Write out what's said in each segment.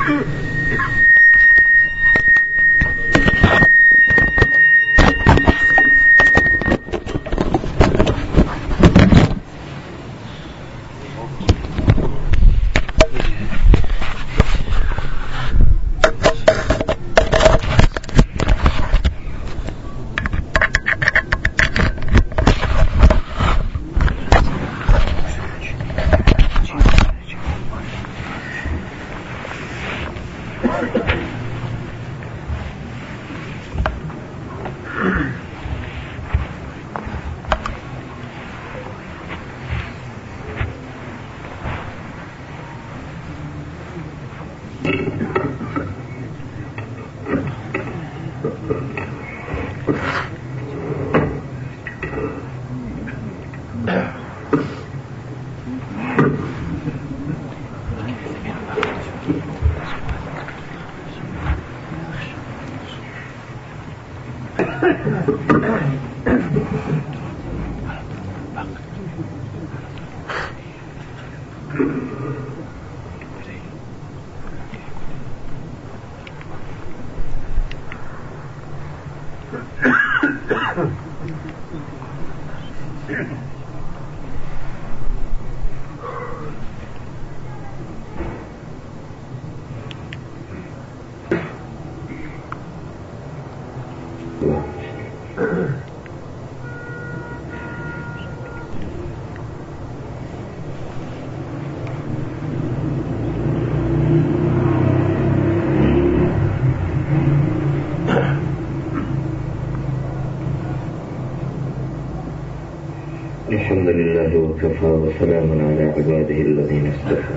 الحمد لله وكفى وسلام على عباده الذين اصطفى.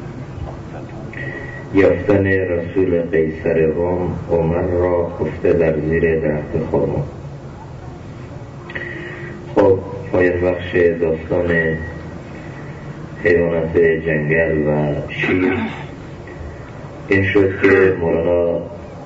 یافتن رسول قیصر روم عمر را خفته در زیر درخت خرما. خب پایان بخش داستان حیوانات جنگل و شیر این شد که مولانا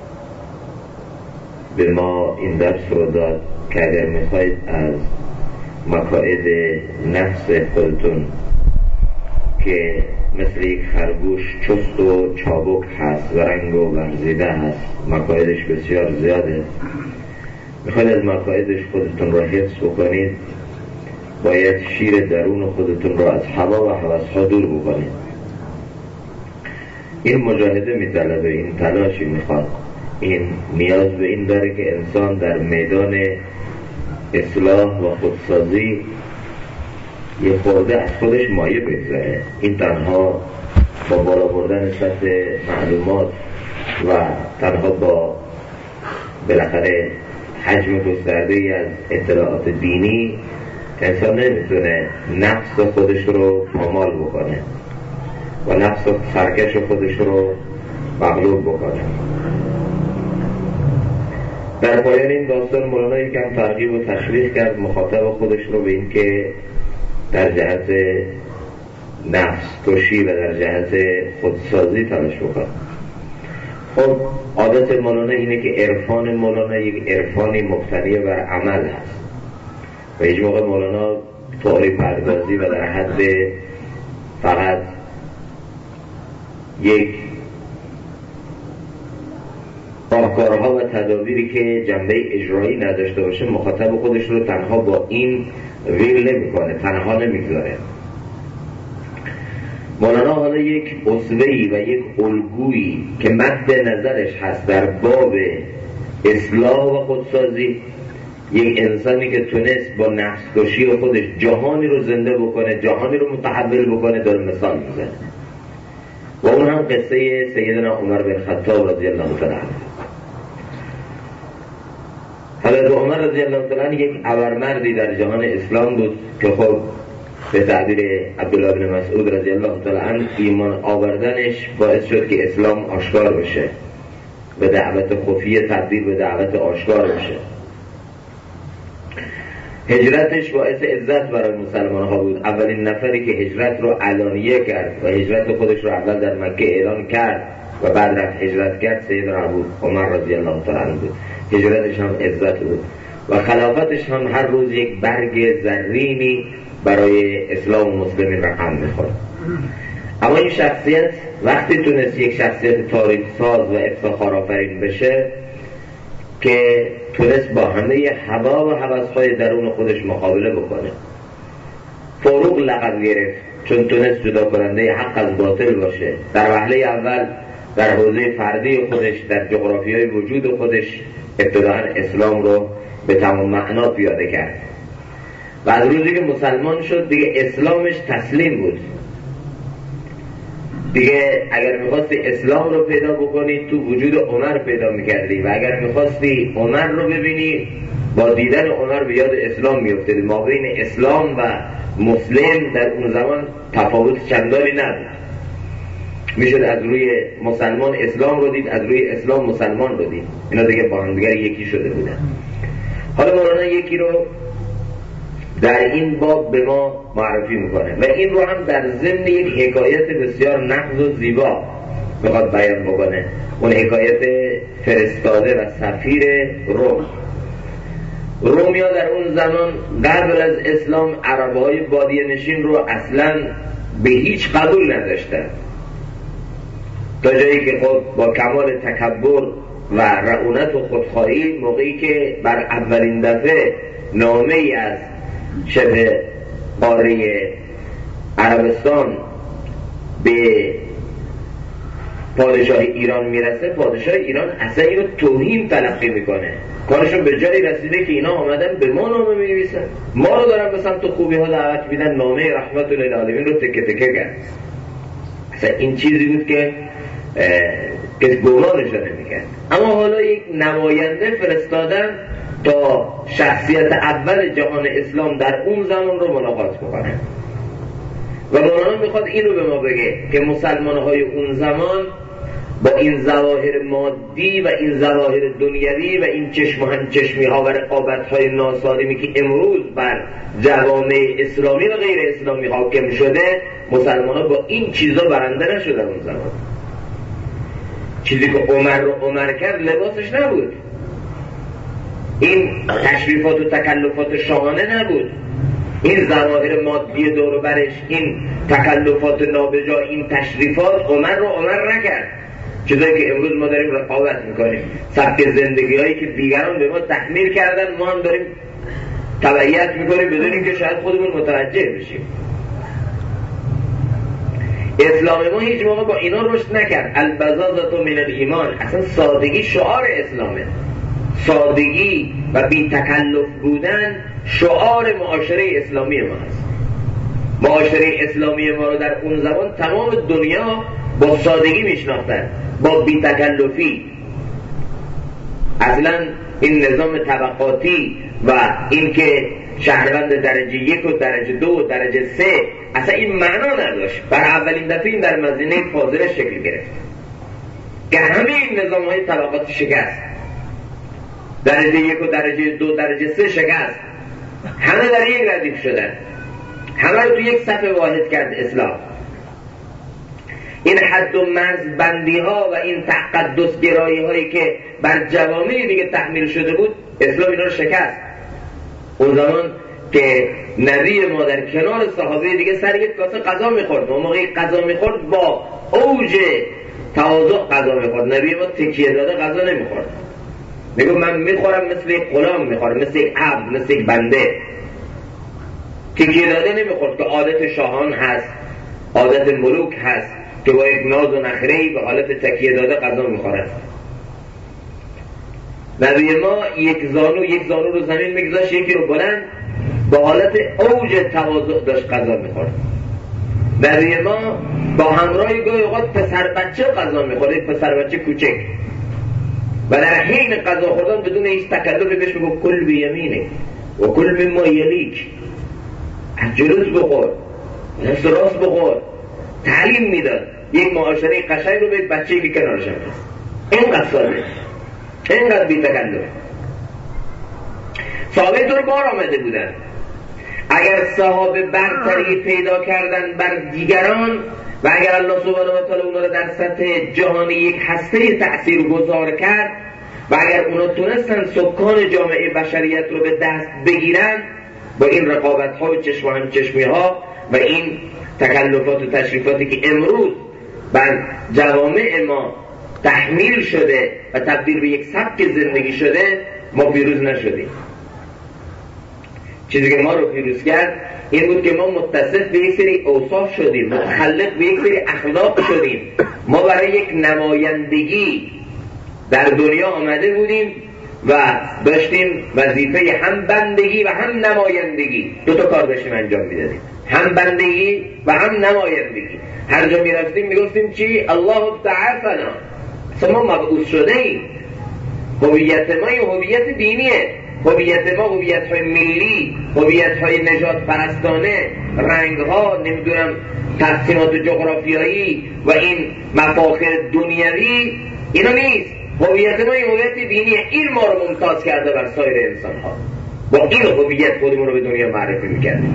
به ما این درس رو داد که اگر میخواید از مکائد نفس خودتون که مثل یک خرگوش چست و چابک هست و رنگ و ورزیده هست، مکائدش بسیار زیاده، میخواید از مکائدش خودتون را حفظ بکنید، باید شیر درون خودتون را از هوا و هوس‌ها دور بکنید. این مجاهده میطلبه، این تلاشی میخواد، این نیاز به این داره که انسان در میدان اصلاح و خودسازی یه خورده از خودش مایه بگذاره. این تنها با بالا بردن سطح معلومات و تنها با بالاخره حجم گسترده‌ای از اطلاعات دینی انسان نمیتونه نفس خودش رو پامال بکنه و نفس سرکش خودش رو مغلوب بکنه. در پایان این داستان مولانا یکم ترغیب و تشویق کرد مخاطب خودش رو به این که در جهت نفس کشی و در جهت خودسازی تلاش بکنه. خب عادت مولانا اینه که عرفان مولانا یک عرفانی مبتنی بر عمل هست و هیچ موقع مولانا طوری پردازی و در حد فقط یک راهکارها و تدابیری که جنبه اجرایی نداشته باشه مخاطب خودش رو تنها با این ویل نمی‌کنه، تنها نمیگذاره. مولانا حالا یک اسوه‌ای و یک الگویی که مد نظرش هست در باب اصلاح و خودسازی، یک انسانی که تونست با نفس کشی خودش جهانی رو زنده بکنه، جهانی رو متحول بکنه، داره مثال میزنه و اون هم قصه سیدنا عمر بن خطاب رضی الله تعالی عنه. حضرت عمر رضی الله تعالی عنه یک ابرمردی در جهان اسلام بود که خب به تعبیر عبدالله بن مسعود رضی الله تعالی عنه ایمان آوردنش باعث شد که اسلام آشکار بشه، به دعوت خفیه تبدیل به دعوت آشکار بشه. هجرتش باعث عزت برای مسلمان ها بود. اولین نفری که هجرت رو علانیه کرد و هجرت خودش رو اول در مکه اعلان کرد و بعد رفت هجرت کرد سیدنا ابو عمر رضی الله تعالی عنه بود. هجرتش هم عزت بود و خلافتش هم هر روز یک برگ زرینی برای اسلام و مسلمین رقم میخورد. اما این شخصیت وقتی تونست یک شخصیت تاریخ ساز و افتخار آفرین بشه که تونست با همه هوا و هوس‌های درون خودش مقابله بکنه. فاروق لقب گرفت چون تونست جدا کننده حق از باطل باشه. در وهله اول در حوزه فردی خودش، در جغرافیای وجود خودش ابتداء اسلام رو به تمام معنا پیاده کرد و از روزی که مسلمان شد دیگه اسلامش تسلیم بود. دیگه اگر میخواستی اسلام رو پیدا بکنی تو وجود عمر پیدا میکردی و اگر میخواستی عمر رو ببینی با دیدن عمر به یاد اسلام میافتادی. ما بین اسلام و مسلم در اون زمان تفاوت چندانی نبود. میشد از روی مسلمان اسلام رو دید، از روی اسلام مسلمان رو دید. اینا دیگه با هم دیگر یکی شده بودن. حالا مولانا یکی رو در این باب به ما معرفی میکنه و این رو هم در ضمن یک حکایت بسیار نغز و زیبا میخواد بیان بکنه. اون حکایت فرستاده و سفیر رومیا در اون زمان قبل از اسلام عربهای بادیه نشین رو اصلا به هیچ قبول نداشتن، تا جایی که خود با کمال تکبر و رعونت و خودخواهی موقعی که بر اولین دفعه نامه ای از شبه قاره عربستان به پادشاه ایران میرسه، پادشاه ایران اصلا اینو توهین تلقی میکنه. کارشون به جایی رسیده که اینا آمدن به ما نامه می‌نویسن، ما رو دارن به سمت خوبی ها دعوت میدن، نامه رحمت للعالمین رو تکه تکه کرد. اصلا این چیزی بود که گمانش نمی‌کرد. اما حالا یک نماینده فرستادن تا شخصیت اول جهان اسلام در اون زمان رو ملاقات بکنه و مولانا میخواد این رو به ما بگه که مسلمان‌های اون زمان با این ظواهر مادی و این ظواهر دنیوی و این چشم و همچشمی ها و رقابت های ناسالمی که امروز بر جوامع اسلامی و غیر اسلامی حاکم شده، مسلمان ها با این چیزا برنده نشدن. اون زمان چیزی که عمر رو عمر کرد لباسش نبود، این تشریفات و تکلفات شاهانه نبود، این ظواهر مادی دور و برش، این تکلفات نابجا، این تشریفات عمر رو عمر نکرد. چیزایی که امروز ما داریم رقابت میکنیم، سبک زندگی هایی که دیگران به ما تحمیل کردن، ما هم داریم تبعیت میکنیم بدون اینکه شاید خودمون متوجه بشیم. اسلام ما هیچ موقع با اینا رشد نکرد. البزازة من الایمان، اصلا سادگی شعار اسلامه. سادگی و بی تکلف بودن شعار معاشره اسلامی ما است. معاشره اسلامی ما رو در اون زمان تمام دنیا با سادگی میشناختن، با بی تکلفی. اصلا این نظام طبقاتی و این که شهروند درجه 1 و درجه 2 و درجه 3 اصلا این معنا نداشت. بر اولین دفعه این در مدینه فاضله شکل گرفت که همه این نظام های طبقاتی شکست. درجه 1 و درجه 2 درجه 3 شکست، همه در یک ردیف شدن، همه رو تو یک صف واحد کرد اسلام. این حد و مرز بندی ها و این تقدس گرایی هایی که بر جوامع دیگه تحمیل شده بود، اسلام اینا رو شکست. اون زمان که نبی ما در کنار صحابه دیگه سر یک کاسه غذا میخورد، اون موقعی غذا میخورد با اوج تواضع غذا میخورد. نبی ما تکیه داده غذا نمیخورد، میگو من میخورم مثل یک غلام میخورم، مثل یک عبد، مثل یک بنده. تکیه داده نمیخورد که عادت شاهان هست، عادت ملوک هست که با یک ناز و نخره‌ای به حالت تکیه داده غذا میخورد. نبی ما یک زانو رو زمین میگذاشت، یکی رو بلند، با حالت اوج تواضع داشت غذا میخورد. نبی ما با همراهی گاهی اوقات پسر بچه غذا میخورد، یک پسر بچه کوچک، و در حین غذا خوردن بدون هیچ تکلفی بهش میگه کل بیمینه و کل مما یلیک، از جلوس بخور، از راست بخور. تعلیم میداد یک معاشره قشنگ رو به بچه‌ای که کنارش هست. اینقدر ساده، اینقدر بی تکلف. صحابه دور بار آمده بودن. اگر صحابه برتری پیدا کردن بر دیگران و اگر الله سبحانه و تعالی اونا رو در سطح جهانی یک هسته تأثیر گذار کرد و اگر اونا تونستن سکان جامعه بشریت رو به دست بگیرن با این رقابت ها و چشم و همچشمی ها و این تکلفات و تشریفاتی که امروز بر جوامع ما تحمیل شده و تبدیل به یک سبک زندگی شده، ما پیروز نشدیم. چیزی که ما رو پیروز کرد این بود که ما متصف به یک سری اوصاف شدیم، متخلق به یک سری اخلاق شدیم. ما برای یک نمایندگی در دنیا آمده بودیم و داشتیم وظیفه هم بندگی و هم نمایندگی، دو تا کار داشتیم انجام میدادیم، هم بندگی و هم نمایندگی. هر جا میرفتیم میگفتیم چی؟ الله تعافنا، ما مبعوث شده ایم. هویت ما این هویت دینیه، هویت ما هویت های ملی، هویت های نجات پرستانه، رنگ ها، نمیدونم تقسیمات جغرافیایی و این مفاخر دنیوی، اینا نیست. هویت ما این هویت دینیه. این ما رو ممتاز کرده بر سایر انسان ها. با این هویت خودمون رو به دنیا معرفی میکردیم.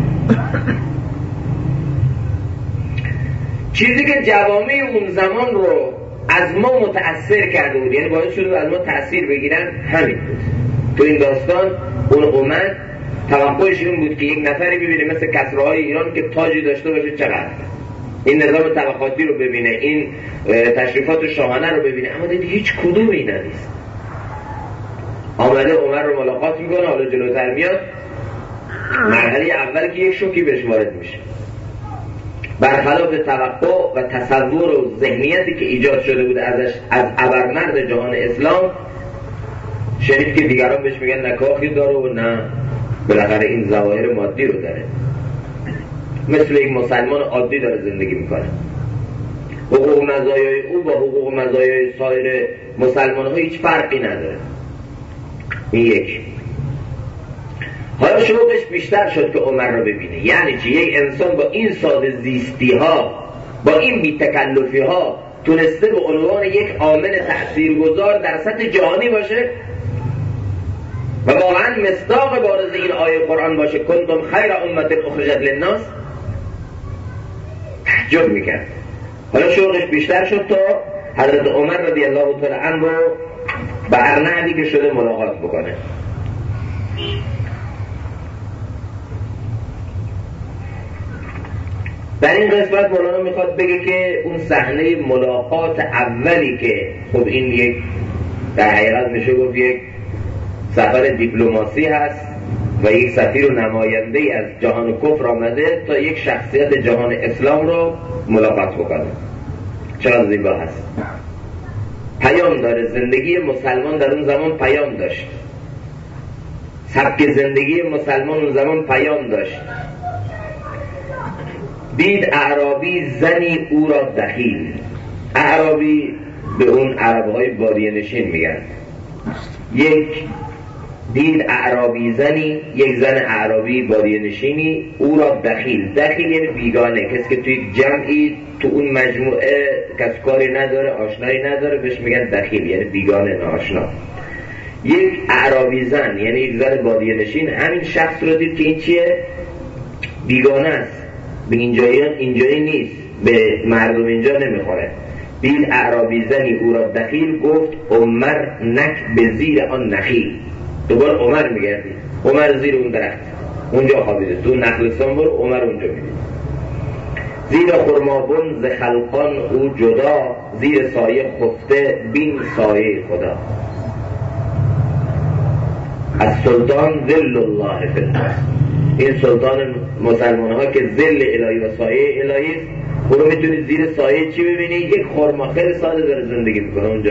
چیزی که جوامع اون زمان رو از ما متأثر کرده بود، یعنی باید شده از ما تأثیر بگیرن، همین بود. تو این داستان اون اومد توقعش این بود که یک نفری ببینه مثل کسراهای ایران که تاجی داشته باشه چقدر، این نظام طبقاتی رو ببینه، این تشریفات شاهانه رو ببینه، اما دید هیچ کدوم اینا نیست. آمده عمر رو ملاقات میکنه، حالا جلوتر میاد مرحله اول که یک شوکی بهش وارد میشه، برخلاف توقع و تصور و ذهنیتی که ایجاد شده بود ازش از ابرمرد جهان اسلام، شنید که دیگران بهش میگن نه کاخی داره و نه بالاخره این ظواهر مادی رو داره، مثل یک مسلمان عادی داره زندگی میکنه. حقوق مزایای او با حقوق مزایای سایر مسلمان ها هیچ فرقی نداره. این یک. حالا شوقش بیشتر شد که عمر رو ببینه. یعنی چی؟ یک انسان با این ساده زیستی ها، با این بی تکلفی ها تونسته به عنوان یک عامل تأثیرگذار در سطح جهانی باشه و واقعا مصداق بارز این آیه قرآن باشه کنتم خیر امت اخرجت للناس. تعجب میکرد. حالا شوقش بیشتر شد تا حضرت عمر رضی الله تعالی عنه رو به هر نحوی که شده ملاقات بکنه. در این قسمت مولانا میخواد بگه که اون صحنه ملاقات اولی که خب این یک در حقیقت میشه گفت یک سفر دیپلماسی هست و یک سفیر و نماینده از جهان کفر آمده تا یک شخصیت جهان اسلام رو ملاقات بکنه. چقدر زیبا هست. پیام داره. زندگی مسلمان در اون زمان پیام داشت. سبک زندگی مسلمان اون زمان پیام داشت. دید اعرابی زنی او را دخیل. اعرابی به اون عربهای بادیه نشین میگن. یک دید اعرابی زنی، یک زن اعرابی بادیه نشینی او را دخیل. دخیل یعنی بیگانه، کسی که توی یک جمعی تو اون مجموعه کس کاری نداره، آشنایی نداره، بهش میگن دخیل، یعنی بیگانه، ناآشنا. یک اعرابی زن یعنی یک زن بادیه نشین همین شخص رو دید که این چیه؟ بیگانه است، به اینجایی نیست، به مردم اینجا نمیخوره. دید اعرابی زنی او را دخیل، گفت عمر نک به زیر آن نخیل. دوباره عمر میگردی، عمر زیر اون درخت اونجا خوابیده، تو نخلستان برو، عمر اونجا میدید. زیر خرمابون ز خلقان او جدا، زیر سایه خفته بین سایه خدا. از سلطان ذل الله فی الارض. این سلطان مسلمان ها که ذل الهی و سایه الهی است. برو میتونید زیر سایه چی ببینی؟ یک خرما خیلی ساده داره زندگی میکنه اونجا.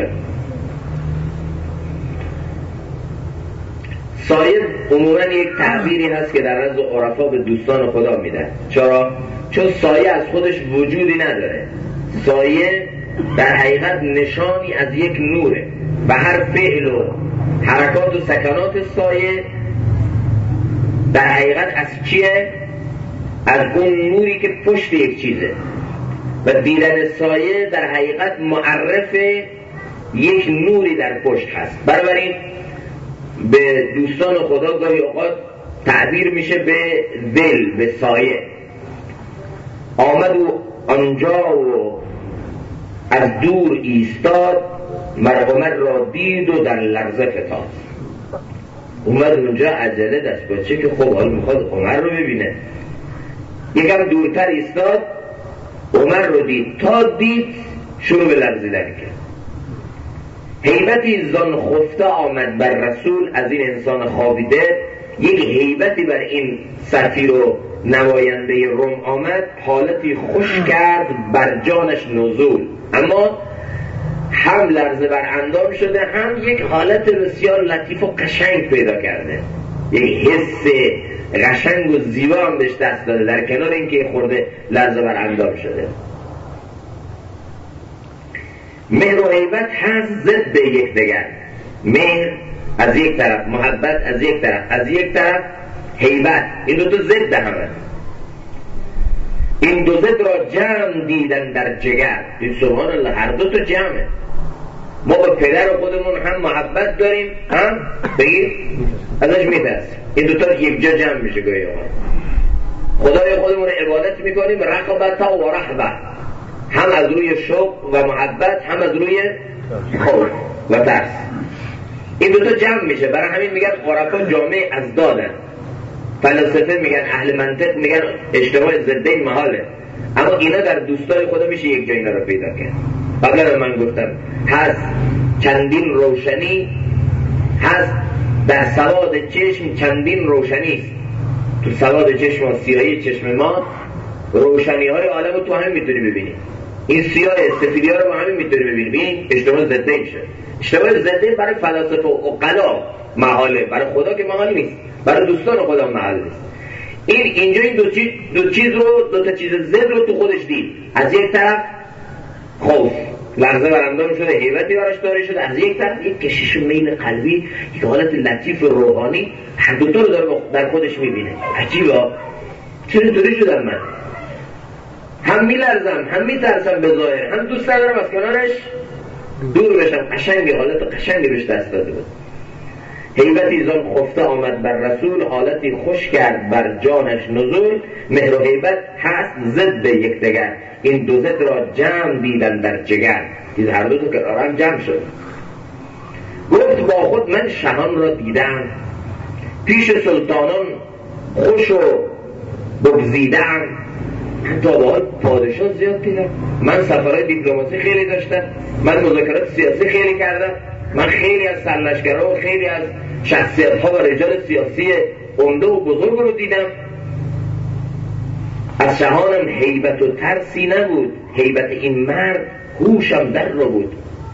سایه عموما یک تعبیری هست که در نزد عرفا به دوستان خدا میدن. چرا؟ چون سایه از خودش وجودی نداره. سایه در حقیقت نشانی از یک نوره و هر فعل و حرکات و سکنات سایه در حقیقت از چیه؟ از اون نوری که پشت یک چیزه و دیدن سایه در حقیقت معرف یک نوری در پشت هست. بنابراین به دوستان خدا گاهی اوقات تعبیر میشه به ذل، به سایه. آمد و آنجا و از دور ایستاد، عمر را دید و در لرزه فتاد. اومد اونجا عجله دست باشه که خب حال میخواد عمر رو ببینه. یکم دورتر ایستاد، عمر رو دید، تا دید شروع به لرزیدن کرد. هیبتی زان خفته آمد بر رسول، از این انسان خوابیده یک هیبتی بر این سفیر و نماینده روم آمد، حالتی خوش کرد بر جانش نزول. اما هم لرزه بر اندام شده، هم یک حالت بسیار لطیف و قشنگ پیدا کرده، یک حس قشنگ و زیبا هم بهش دست داده، در کنار اینکه خورده لرزه بر اندام شده. مهر و هیبت هست ضد یکدیگر. مهر از یک طرف، محبت از یک طرف، از یک طرف هیبت، این دو تا ضد همه. این دو ضد را جمع دیدن در جگر. این سبحان الله، هر دو تا جمعه. ما با پدر خودمون هم محبت داریم، هم بگیر ازش میترسیم. این دوتا یک جا جمع میشه گاهی اوقات. خدای خودمون عبادت میکنیم رغبتا و رهبه، هم از روی شوق و محبت، هم از روی خوف و ترس. این دوتا جمع میشه. برای همین میگن عرفا جامعه از دادن، فلسفه میگن، اهل منطق میگن اجتماع ضدین محاله. اما اینا در دوستای خدا میشه یک جا اینا رو پیدا کرد. قبلا من گفتم هست چندین روشنی، هست در سواد چشم چندین روشنی است. تو سواد چشم و سیاهی چشم ما روشنی های عالم رو تو همین میتونی ببینی. این سیاه سفیدی ها رو با همین میتونی ببینی. ببین اجتماع ضدین شد. اجتماع ضدین برای فلاسفه و عقلا محاله، برای خدا که محال نیست، برای دوستان خدا محال نیست. اینجا این دو تا چیز ضد رو تو خودش دید. از یک طرف خوف، لرزه بر اندام شده، هیبتی براش داره شده، از یک طرف یک کشش و میل قلبی، یک حالت لطیف و روحانی، هر دوتا رو داره در خودش میبینه. عجیبه، چرا اینطوری شدم من؟ هم میلرزم، هم میترسم به ظاهر، هم دوست ندارم از کنارش دور بشم. قشنگی، حالت قشنگی بهش دست داده بود. هیبتی زان خفته آمد بر رسول، حالتی خوش کرد بر جانش نزول. مهر و هیبت هست ضد یکدیگر، این دو ضد را جمع دیدن در جگر. این هر دو که آرام جمع شد. گفت با خود من شهان را دیدم، پیش سلطانان خوش و بگزیدم. من تا به حال پادشاه زیاد دیدم، من سفرهای دیپلماسی خیلی داشتم، من مذاکرات سیاسی خیلی کردم، من خیلی از سرلشکرها و خیلی از شخصیت‌ها و رجال سیاسی عمده و بزرگ رو دیدم. از شهانم هیبت و ترسی نبود، هیبت این مرد هوشم در رو بود.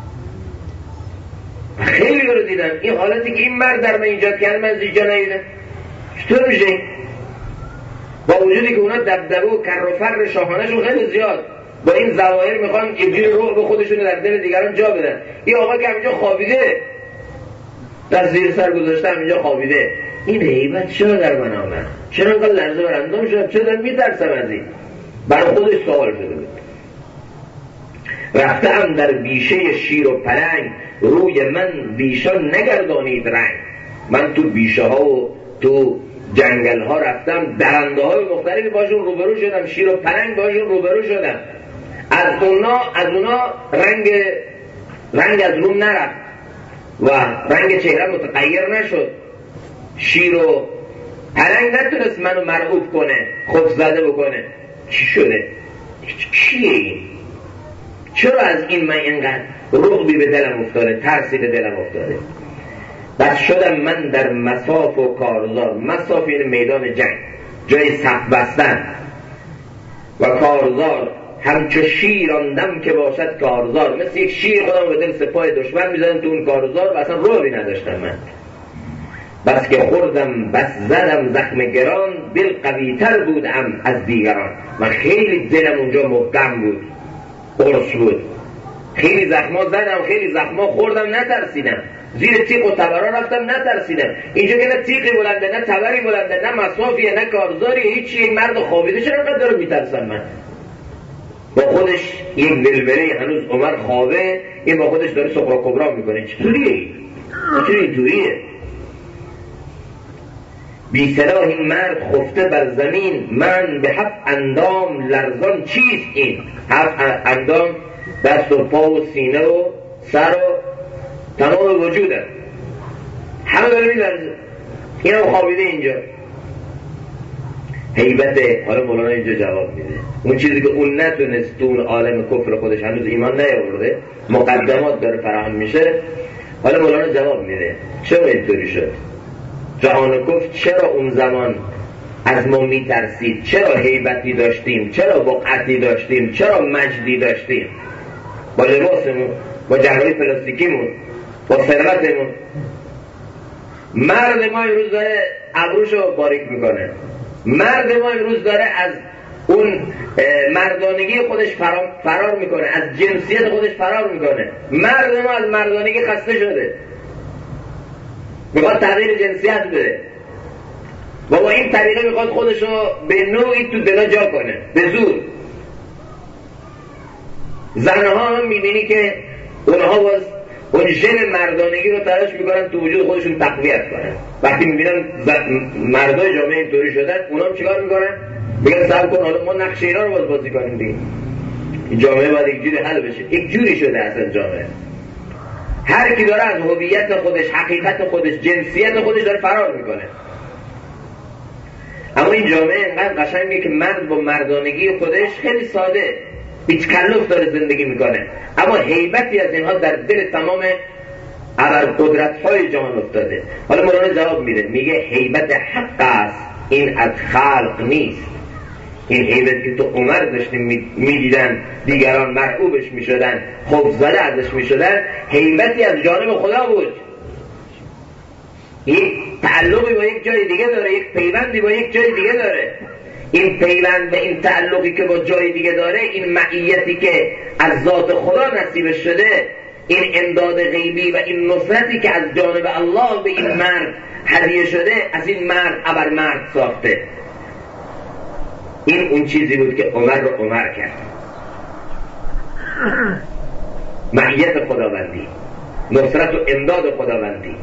خیلی رو دیدم. این حالتی که این مرد در من ایجاد کرد من از اینجا ندیدم. چطور میشه؟ با وجودی که اونا دبدبه و کر و فر شاهانه‌شون خیلی زیاد، با این ظواهر میخوان اینجوری روح به خودشون در دل دیگران جا بدن. این آقا که همینجا خوابیده، در زیر سر گذاشته همینجا خوابیده، این هیبت چرا در من آمد؟ چرا انقدر لرزه بر اندام شد؟ چرا در میترسم از این؟ برای خودش سوال شده بود. رفتم در بیشه شیر و پلنگ، روی من بیشان نگردانید رنگ. من تو بیشه ها و تو جنگل ها رفتم، درنده های مختلفی باشون روبرو شدم، شیر و پلنگ باشون روبرو شدم. از اونا رنگ از روم نرفت و رنگ چهره متغیر نشد. شیر و پلنگ نتونست منو مرعوب کنه، خوف زده بکنه. چی شده؟ کیه این؟ چرا از این من اینقدر رعبی به دلم افتاده، ترسی به دلم افتاده؟ بس شدم من در مصاف و کارزار. مصاف یعنی میدان جنگ، جای صف بستن. و کارزار همچو شیر آندم که باشد کارزار. مثل یک شیر خودم به دل سپاه دشمن میزدم تو اون کارزار و اصلا رعبی نداشتم من. بس که خوردم بس زدم زخم گران، دل قوی‌تر بودم از دیگران. من خیلی دلم اونجا محکم بود، قرص بود. خیلی زخما زدم، خیلی زخما خوردم، نترسیدم. زیر تیغ و تبرا رفتم، نترسیدم. اینجا که نه تیغی بلنده، نه تبری بلنده، نه مصافیه، نه کارزاری، هیچی. یک مرد خوابیده، چرا انقدر دارم میترسم من؟ با خودش یک ولوله، هنوز عمر خوابه، این با خودش داره سقرا کبرا میکنه. چطوریه؟ چطوری اینطوریه؟ بی سلاح این مرد خفته بر زمین، من به 7 اندام لرزان. چیست این 7 اندام؟ دست و پا و سینه و سر و تمام وجوده، همه داره میلرزه. این هم خوابیده اینجا. هیبت. حالا مولانا اینجا جواب میده اون چیزی که اون نتونست تو اون عالم کفر خودش هنوز ایمان نیاورده، مقدمات داره فراهم میشه. حالا مولانا جواب میده چرا اینطوری شد، جهان کفر چرا اون زمان از ما میترسید، چرا هیبتی داشتیم، چرا وقعتی داشتیم، چرا مجدی داشتیم، با لباسمون، با جعبه پلاستیکیمون، با ثروتمون. مرد ما امروز داره ابروشو باریک میکنه، مرد ما امروز داره از اون مردانگی خودش فرار میکنه، از جنسیت خودش فرار میکنه. مرد ما از مردانگی خسته شده، میخواد تغییر جنسیت بده. بابا این طریقه میخواد خودشو به نوعی تو دلا جا کنه به زور. زنها هم میبینی که اونها باز اون ژن مردانگی رو تلاش میکنن تو وجود خودشون تقویت کنن. وقتی میبینن مردای جامعه اینطوری شدن، اونا هم چیکار میکنن؟ میگن صبر کن حالا ما نقش اینا رو باز بازی کنیم دیگه. این جامعه باید یک جوری حل بشه. یک جوری شده اصلا جامعه. هر کی داره از هویت خودش، حقیقت خودش، جنسیت خودش داره فرار میکنه. اما این جامعه اینقدر قشنگه که مرد با مردانگی خودش خیلی ساده بی تکلف داره زندگی میکنه، اما هیبتی از اینها در دل تمام ابرقدرت‌های جهان افتاده. حالا مولانا جواب میده، میگه هیبت حق است، این از خلق نیست. این هیبت که تو عمر داشتیم میدیدن دیگران مرعوبش میشدن، خوفزده ازش میشدن، هیبتی از جانب خدا بود. یک تعلقی با یک جای دیگه داره، یک پیوندی با یک جای دیگه داره. این پیوند و این تعلقی که با جای دیگه داره، این معیتی که از ذات خدا نصیب شده، این امداد غیبی و این نصرتی که از جانب الله به این مرد هدیه شده، از این مرد ابر مرد ساخته. این اون چیزی بود که عمر رو عمر کرد. معیت خداوندی، نصرت و امداد خداوندی.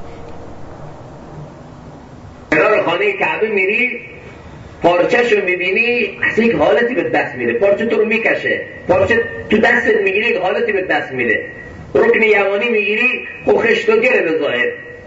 کنار خانه کعبه میری، پارچه‌شو میبینی، اصلا یک حالتی به دست میده. پارچه تو رو میکشه، پارچه تو دستت میگیری، یک حالتی به دست میده. رکن یمانی میگیری، خشت و گره به ظاهر.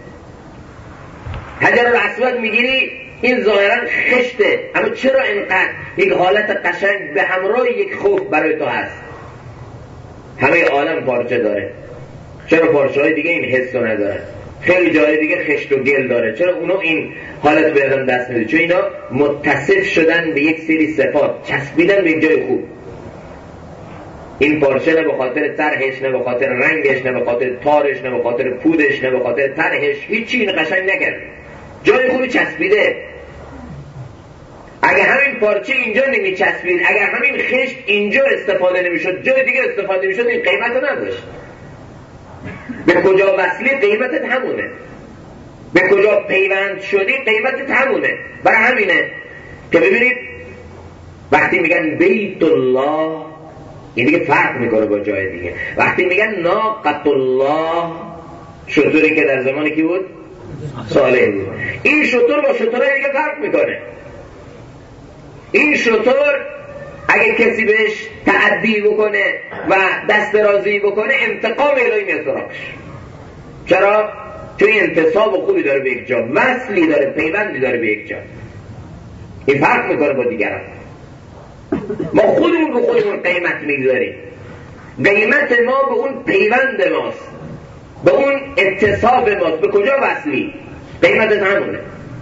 حجر الاسود میگیری، این ظاهرا خشته، اما چرا اینقدر یک حالت قشنگ به همراه یک خوف برای تو هست؟ همه عالم پارچه داره، چرا پارچه های دیگه این حس رو نداره؟ خیلی جای دیگه خشت و گل داره، چرا اونا این حالت به آدم دست میده؟ چون اینا متصف شدن به یک سری صفات، چسبیدن به یک جای خوب. این پارچه نه به خاطر طرحش، نه به خاطر رنگش، نه به خاطر تارش، نه به خاطر پودش، نه به خاطر طرحش، هیچی این قشنگ نکرد، جای خوبی چسبیده. اگر همین پارچه اینجا نمی چسبید، اگر همین خشت اینجا استفاده نمیشد، جای دیگه استفاده میشد، این قیمت نداشت. به کجا وصلی قیمتت همونه، به کجا پیوند شدی قیمتت همونه. برای همینه که ببینید وقتی میگن بیت الله، این دیگه فرق میکنه با جای دیگه. وقتی میگن ناقة الله، شطوری که در زمانی کی بود؟ صالح بود. این شطور با شطورهای دیگه فرق میکنه. این شطور اگه کسی بهش تعدی بکنه و دست درازی بکنه، انتقام الهی میاد سراغش. چرا؟ چون انتصاب خوبی داره به یک جا، وصلی داره، پیوندی داره به یک جا. این فرق میکنه با دیگران. ما خودمون به خودمون قیمت میگذاریم. قیمت ما به اون پیوند ماست، به اون اتصاب ماست. به کجا وصلی؟ قیمتت همونه.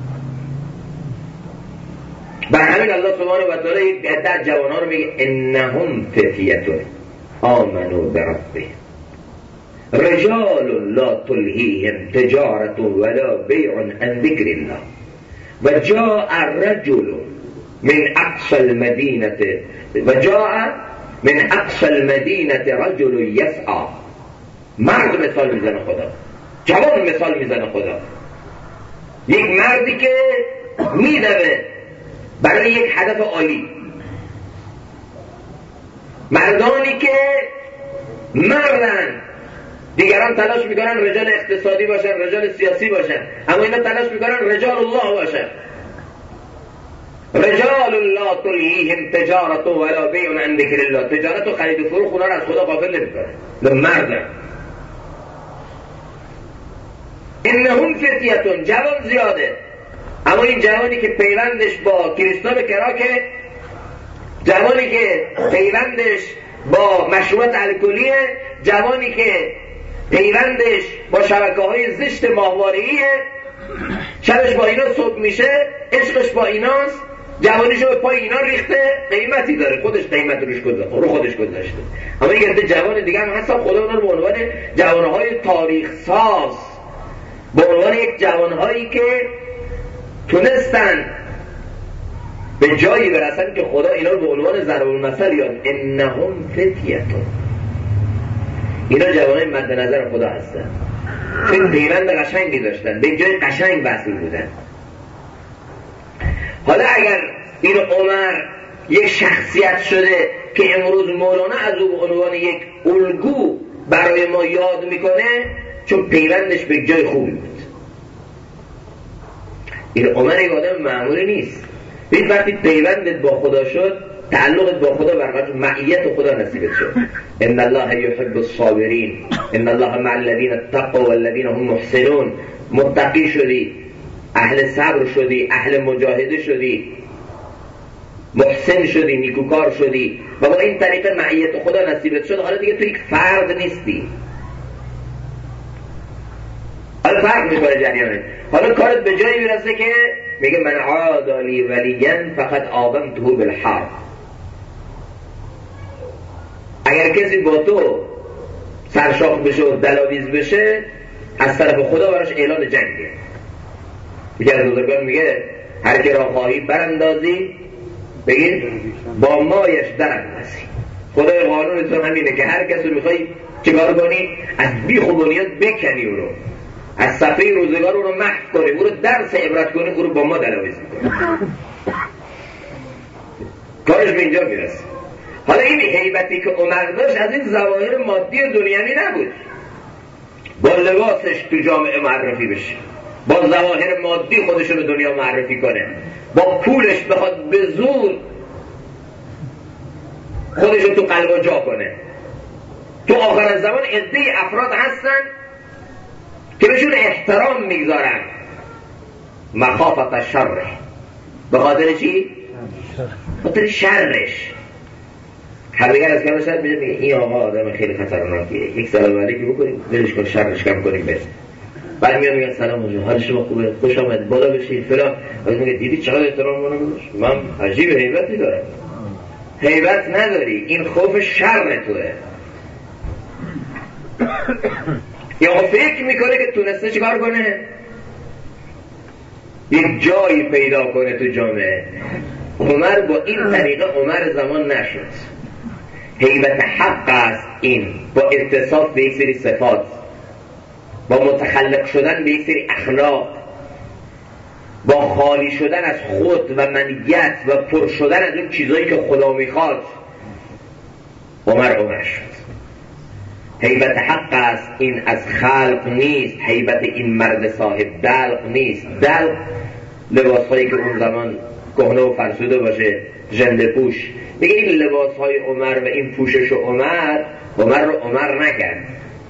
برای همین الله سبحانه و تعالی یک عده جوانان رو میگه انهم فتیه آمنوا بربهم رجال لا تلهیهم تجارت ولا بیع عن ذکر الله و جاء الرجل من اقصى المدینه رجل یسعى. مرد مثال میزنه خدا، جوان مثال میزنه خدا. یک مردی که میدوه برای یک هدف عالی. مردانی که مردن، دیگران تلاش میکنن رجال اقتصادی باشن، رجال سیاسی باشن، اما اینا تلاش میکنن رجال الله باشن. رجال لا تلهیهم تجارت ولا بیع عن ذکر الله. تجارت و خرید و فروش اونا رو از خدا غافل نمیکنه، مردن. انهم فتیه، جوان زیاده، اما این جوانی که پیوندش با کریستال کراکه، جوانی که پیوندش با مشروبات الکلیه، جوانی که پیوندش با شبکه‌های زشت ماهواره‌ایه، شبش با اینا صبح میشه، عشقش با ایناست، جوانیشو به پای اینا ریخته، قیمتی داره، خودش قیمت رو خودش گذاشته. اما یک عده جوان دیگه هم هستن خدا اونا رو به عنوان جوانهای تاریخ ساز، به عنوان یک جوانهایی که تونستن به جایی برسن که خدا اینا رو به عنوان ضرب المثل یاد انهم فتیتون، اینا جوانای مد نظر خدا هستن، چون پیوند قشنگی داشتن، به جای قشنگ وصل بودن. حالا اگر این عمر یک شخصیت شده که امروز مولانا از او به عنوان یک الگو برای ما یاد میکنه، چون پیوندش به جای خوبی بود. این عمر یک آدم معمولی نیست. این وقتی پیوندت با خدا شد، تعلقت با خدا برقرار، معیت خدا نصیبت شد. ان الله یحب الصابرین، ان الله مع الذین اتقوا والذین هم محسنون. متقی شدی، اهل صبر شدی، اهل مجاهده شدی، محسن شدی، نیکوکار شدی و با این طریق معیت خدا نصیبت شد. حالا دیگه تو یک فرد نیستی، حالا فرق میکنه جریانه. حالا کارت به جایی میرسه که میگه من عادلی ولیین فقط آدمته بالحرب. اگر کسی با تو سرشاخ بشه و دلاویز بشه، از طرف خدا براش اعلان جنگه. یکی از بزرگان میگه هر که را خواهی براندازی بگید با مایش دراندازی. خدای قانونتون همینه که هر کسی میخوای چیکار کنی، از بیخ و بنیاد بکنی او رو، از صفحه روزگار او رو محو کنی، او رو درس عبرت کنی، او رو با ما دلاویز کنی. کارش به اینجا میرسه. حالا این هیبتی که عمر داشت از این ظواهر مادی دنیوی نبود، با لباسش تو جامعه معرفی بشه، با ظواهر مادی خودشو به دنیا معرفی کنه، با پولش بخواد به زور خودشو تو قلبا جا کنه. تو آخر زمان عده افراد هستن که بهشون احترام میگذارن مخافت شره. به خاطر چی؟ خاطر شرش. همدیگر از کم شد میگه این آقا آدم خیلی خطرناکیه، یک سلام علیکی بکنیم دلش کن، شرش کم کنیم بس. بعد میگن سلام حاجی، حال شما خوبه، خوش آمد، بالا بشید فلان. بعد میگه دیدی چقدر احترام منو گذاشت، من عجیب هیبتی دارم. هیبت نداری، این خوف شرم توه. یا فکر میکنه که تونسته چیکار کنه، یک جایی پیدا کنه تو جامعه. عمر با این طریقه عمر زمان نشد. هیبت حق است این، با اتصاف به یک سری صفات، با متخلق شدن به یک سری اخلاق، با خالی شدن از خود و منیت و پر شدن از اون چیزایی که خدا میخواد. عمر شد. هیبت حق است این، از خلق نیست. هیبت این مرد صاحب دلق نیست. دلق لباس هایی که اون زمان کهنه و فرسوده باشه، ژنده پوش. میگه این لباس های عمر و این پوشش عمر رو عمر نکرد.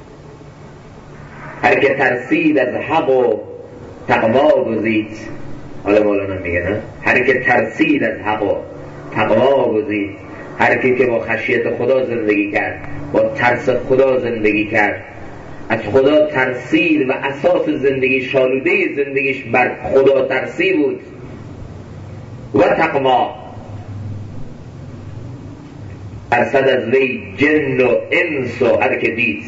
هر که ترسید از حق و تقوا گزید. حالا مولانا میگه نه، هر که ترسید از حق و تقوا گزید، هر که با خشیت خدا زندگی کرد، با ترس خدا زندگی کرد، از خدا ترسید و اساس زندگی، شالوده زندگیش بر خدا ترسی بود و تقوا. ارصد از وی جن و انس و هر که دید.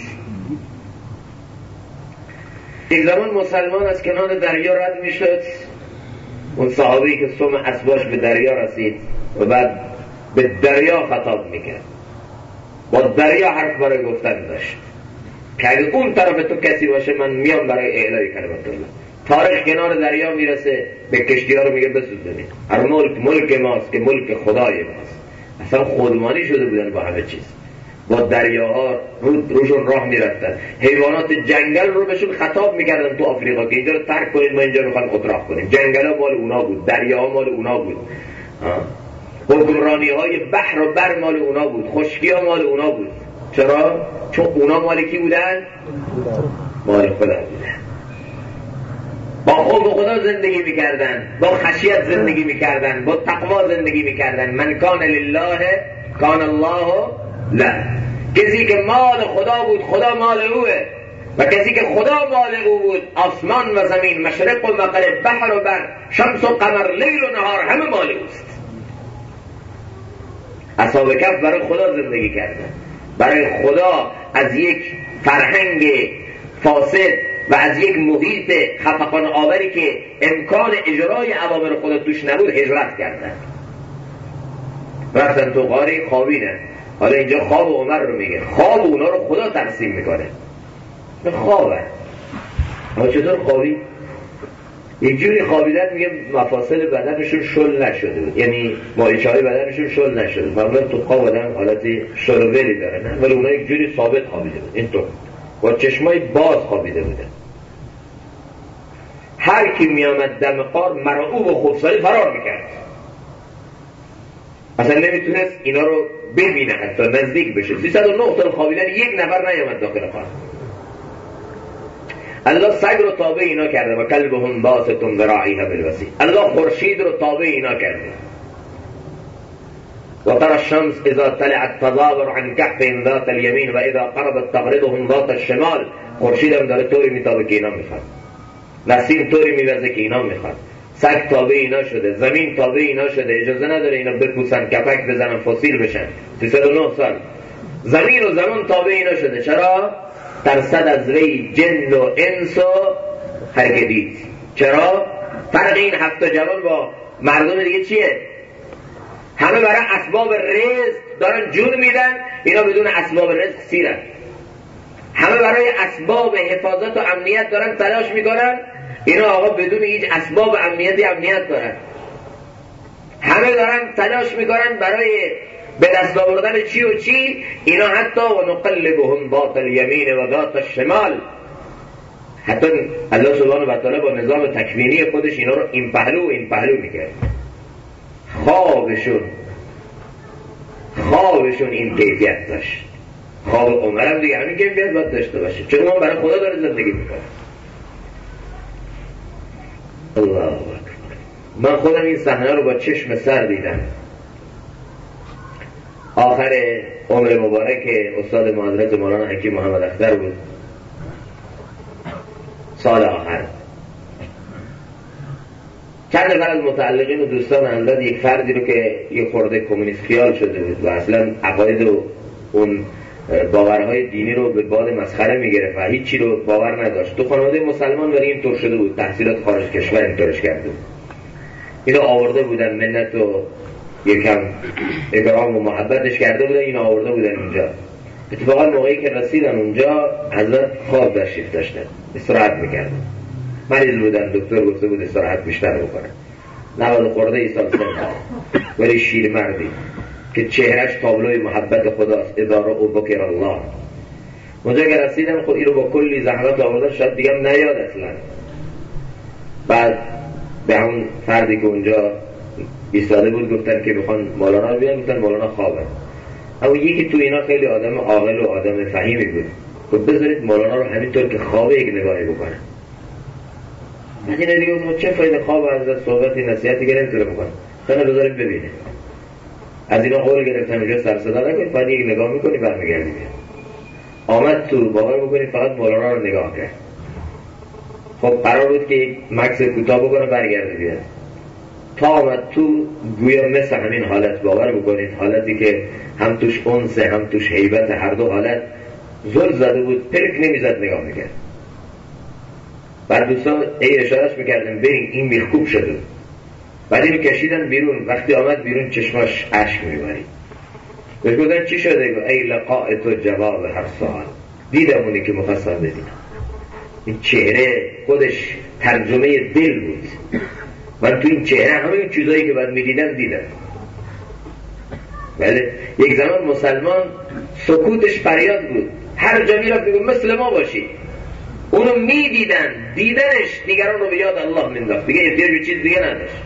یک زمان مسلمان از کنار دریا رد می شد، اون صحابی که سم اسباش به دریا رسید و بعد به دریا خطاب میکرد، با دریا حرف برای گفتن داشت که اگه اون طرف تو کسی باشه من میام برای اعلای کلمت الله. تاریخ کنار دریا میرسه، به کشتی ها رو میگه بسوزونید، هر ملک ماست که ملک خدای ماست. اصلا خودمانی شده بودن با همه چیز، با دریاها روشون راه میرفتن. حیوانات جنگل رو بهشون خطاب میکردن تو آفریقا که اینجا رو ترک کنید، ما اینجا میخوایم اتراق کنیم. جنگل ها مال اونا بود، دریاها مال اونا بود، حکمرانی های بحر و بر مال اونا بود، خشکی ها مال اونا بود. چرا؟ چون اونا مال کی بودن؟ مال خدا بودن. با خوف خدا زندگی میکردن، با خشیت زندگی میکردن، با تقوا زندگی میکردن. من کان لله کان الله له. کسی که مال خدا بود خدا مال اوه، و کسی که خدا مال او بود آسمان و زمین، مشرق و مغرب، بحر و بر، شمس و قمر، لیل و نهار، همه مال اوست. اصحاب کهف برای خدا زندگی کردن، برای خدا از یک فرهنگ فاسد و از یک محیط خفقان آوری که امکان اجرای اوامر خدا توش نبود هجرت کردن، رفتن تو غاری خوابیدن. حالا اینجا خواب عمر رو میگه، خواب اونا رو خدا تقسیم میکنه. خوابه، اما چطور خوابی؟ یک جوری خوابیدن میگه مفاصل بدنشون شل نشده بود، یعنی مایچه های بدنشون شل نشده. معمولا تو خواب آدم حالتی شلووری داره نه، ولی اونا یک جوری ثابت خوابیده بود، اینطور با چشمای باز خوابیده بودن. هر کی میامد دم غار مرعوب و خودسری فرار میکرد، اصلا نمیتونست اینا رو ببینه، حتی نزدیک بشه. 309 تا خوابیدن، یک نفر نیامد داخل غار. الله سگ رو تابع اینا کرده، و کلبهم باسط ذراعیه بالوصید. الله خورشید رو تابع اینا کرده. و ترى الشمس اذا طلعت تظاهر عن كهفهم ذات اليمين و اذا قربت تغرضهم ذات الشمال. خورشید هم داره طوری میتابه که اینا میخواد، نسیم طوری میوزه که اینا میخواد، سگ تابع اینا شده، زمین تابع اینا شده، اجازه نداره اینا بپوسن، کپک بزنن، فسیل بشن. 309 سال زمین و زمان تابع اینا شده. چرا؟ ترصد از وی جن و انس و هرکه دید. چرا؟ فرق این 7 جوان با مردم دیگه چیه؟ همه برای اسباب رزق دارن جون میدن، اینا بدون اسباب رزق سیرن. همه برای اسباب حفاظت و امنیت دارن تلاش میکنن، اینا آقا بدون هیچ اسباب امنیت دارن. همه دارن تلاش میکنن برای به دست آوردن چی و چی، اینا حتی و نقلبهم ذات الیمین و ذات الشمال. حتی الله سبحانه و تعالی با نظام تکوینی خودش اینا رو این پهلو و این پهلو میکرد. خوابشون این کیفیت داشت. خواب عمر هم دیگه همین کیفیت باید داشته باشه، چون ما برای خدا داره زندگی میکنه. الله اکبر. من خودم این صحنه رو با چشم سر دیدم. آخر عمر مبارک استاد ما حضرت مولانا حکیم محمد اختر بود، سال آخر. چند نفر از متعلقین و دوستان انداد یک فردی رو که یه خورده کمونیست خیال شده بود و اصلا عقاید و اون باورهای دینی رو به باد مسخره میگرفت و هیچی رو باور نداشت. تو خانواده مسلمان ولی اینطور شده بود، تحصیلات خارج کشور اینطورش کرده بود. اینو آورده بودن، منت و یکم اکرام و محبتش کرده بودن، اینو آورده بودن اینجا. اتفاقا موقعی که رسیدن اونجا حضرت خواب در شیفت داشتن، استراحت میکردن. مریض بودن، دکتر گفته بود استراحت بیشتر بکنن. 90 خورده ای سال سن ولی شیر مردی که چهرش تابلوی محبت خداست. اداره او بکر الله. اونجا که رسیدن خود این رو با کلی زحمت آوردن، شاید دیگه هم نیاد اصلا. بعد به همون فردی که اونجا ایستاده بود گفتن که میخوان مولانا رو بیان، گفتن مولانا خوابه. اما یکی تو اینا خیلی آدم عاقل و آدم فهیمی بود، گفت بذارید مولانا رو همینطور که خوابه یک نگاهی بکنه. بعد اینا دیگه گفت چه فایده خواب از صحبتی نصیحتی که نمیتونه بکنه، تنها بذارید ببینه. از اینا قول گرفتن اونجا سر صدا نکنید، بعد یک نگاه میکنی برمیگردی. آمد تو، باور بکنید فقط مولانا رو نگاه کرد. خب قرار بود که یک مکس کوتاه بکنه برگرده بیاد. تا آمد تو گویا مثل همین حالت، باور بکنید حالتی که هم توش انسه هم توش هیبت، هر دو حالت زل زده بود، پرک نمیزد، نگاه میکرد. بعد دوستان اشارهش میکردن برین این میخکوب شده. بعد اینو کشیدن بیرون، وقتی آمد بیرون چشماش اشک میبارید. بهش گفتن چی شده؟ ای لقاء تو جواب هر سوال. دیدم اونی که مفصل ببینم. این چهره خودش ترجمه دل بود. من تو این چهره همه این چیزایی که بعد میدیدم دیدم. بله یک زمان مسلمان سکوتش فریاد بود، هر جا میرفت میگه مثل ما باشی. اونو میدیدن، دیدنش دیگران رو به یاد الله مینداخت، دیگه احتیاج به چیز دیگه نداشت.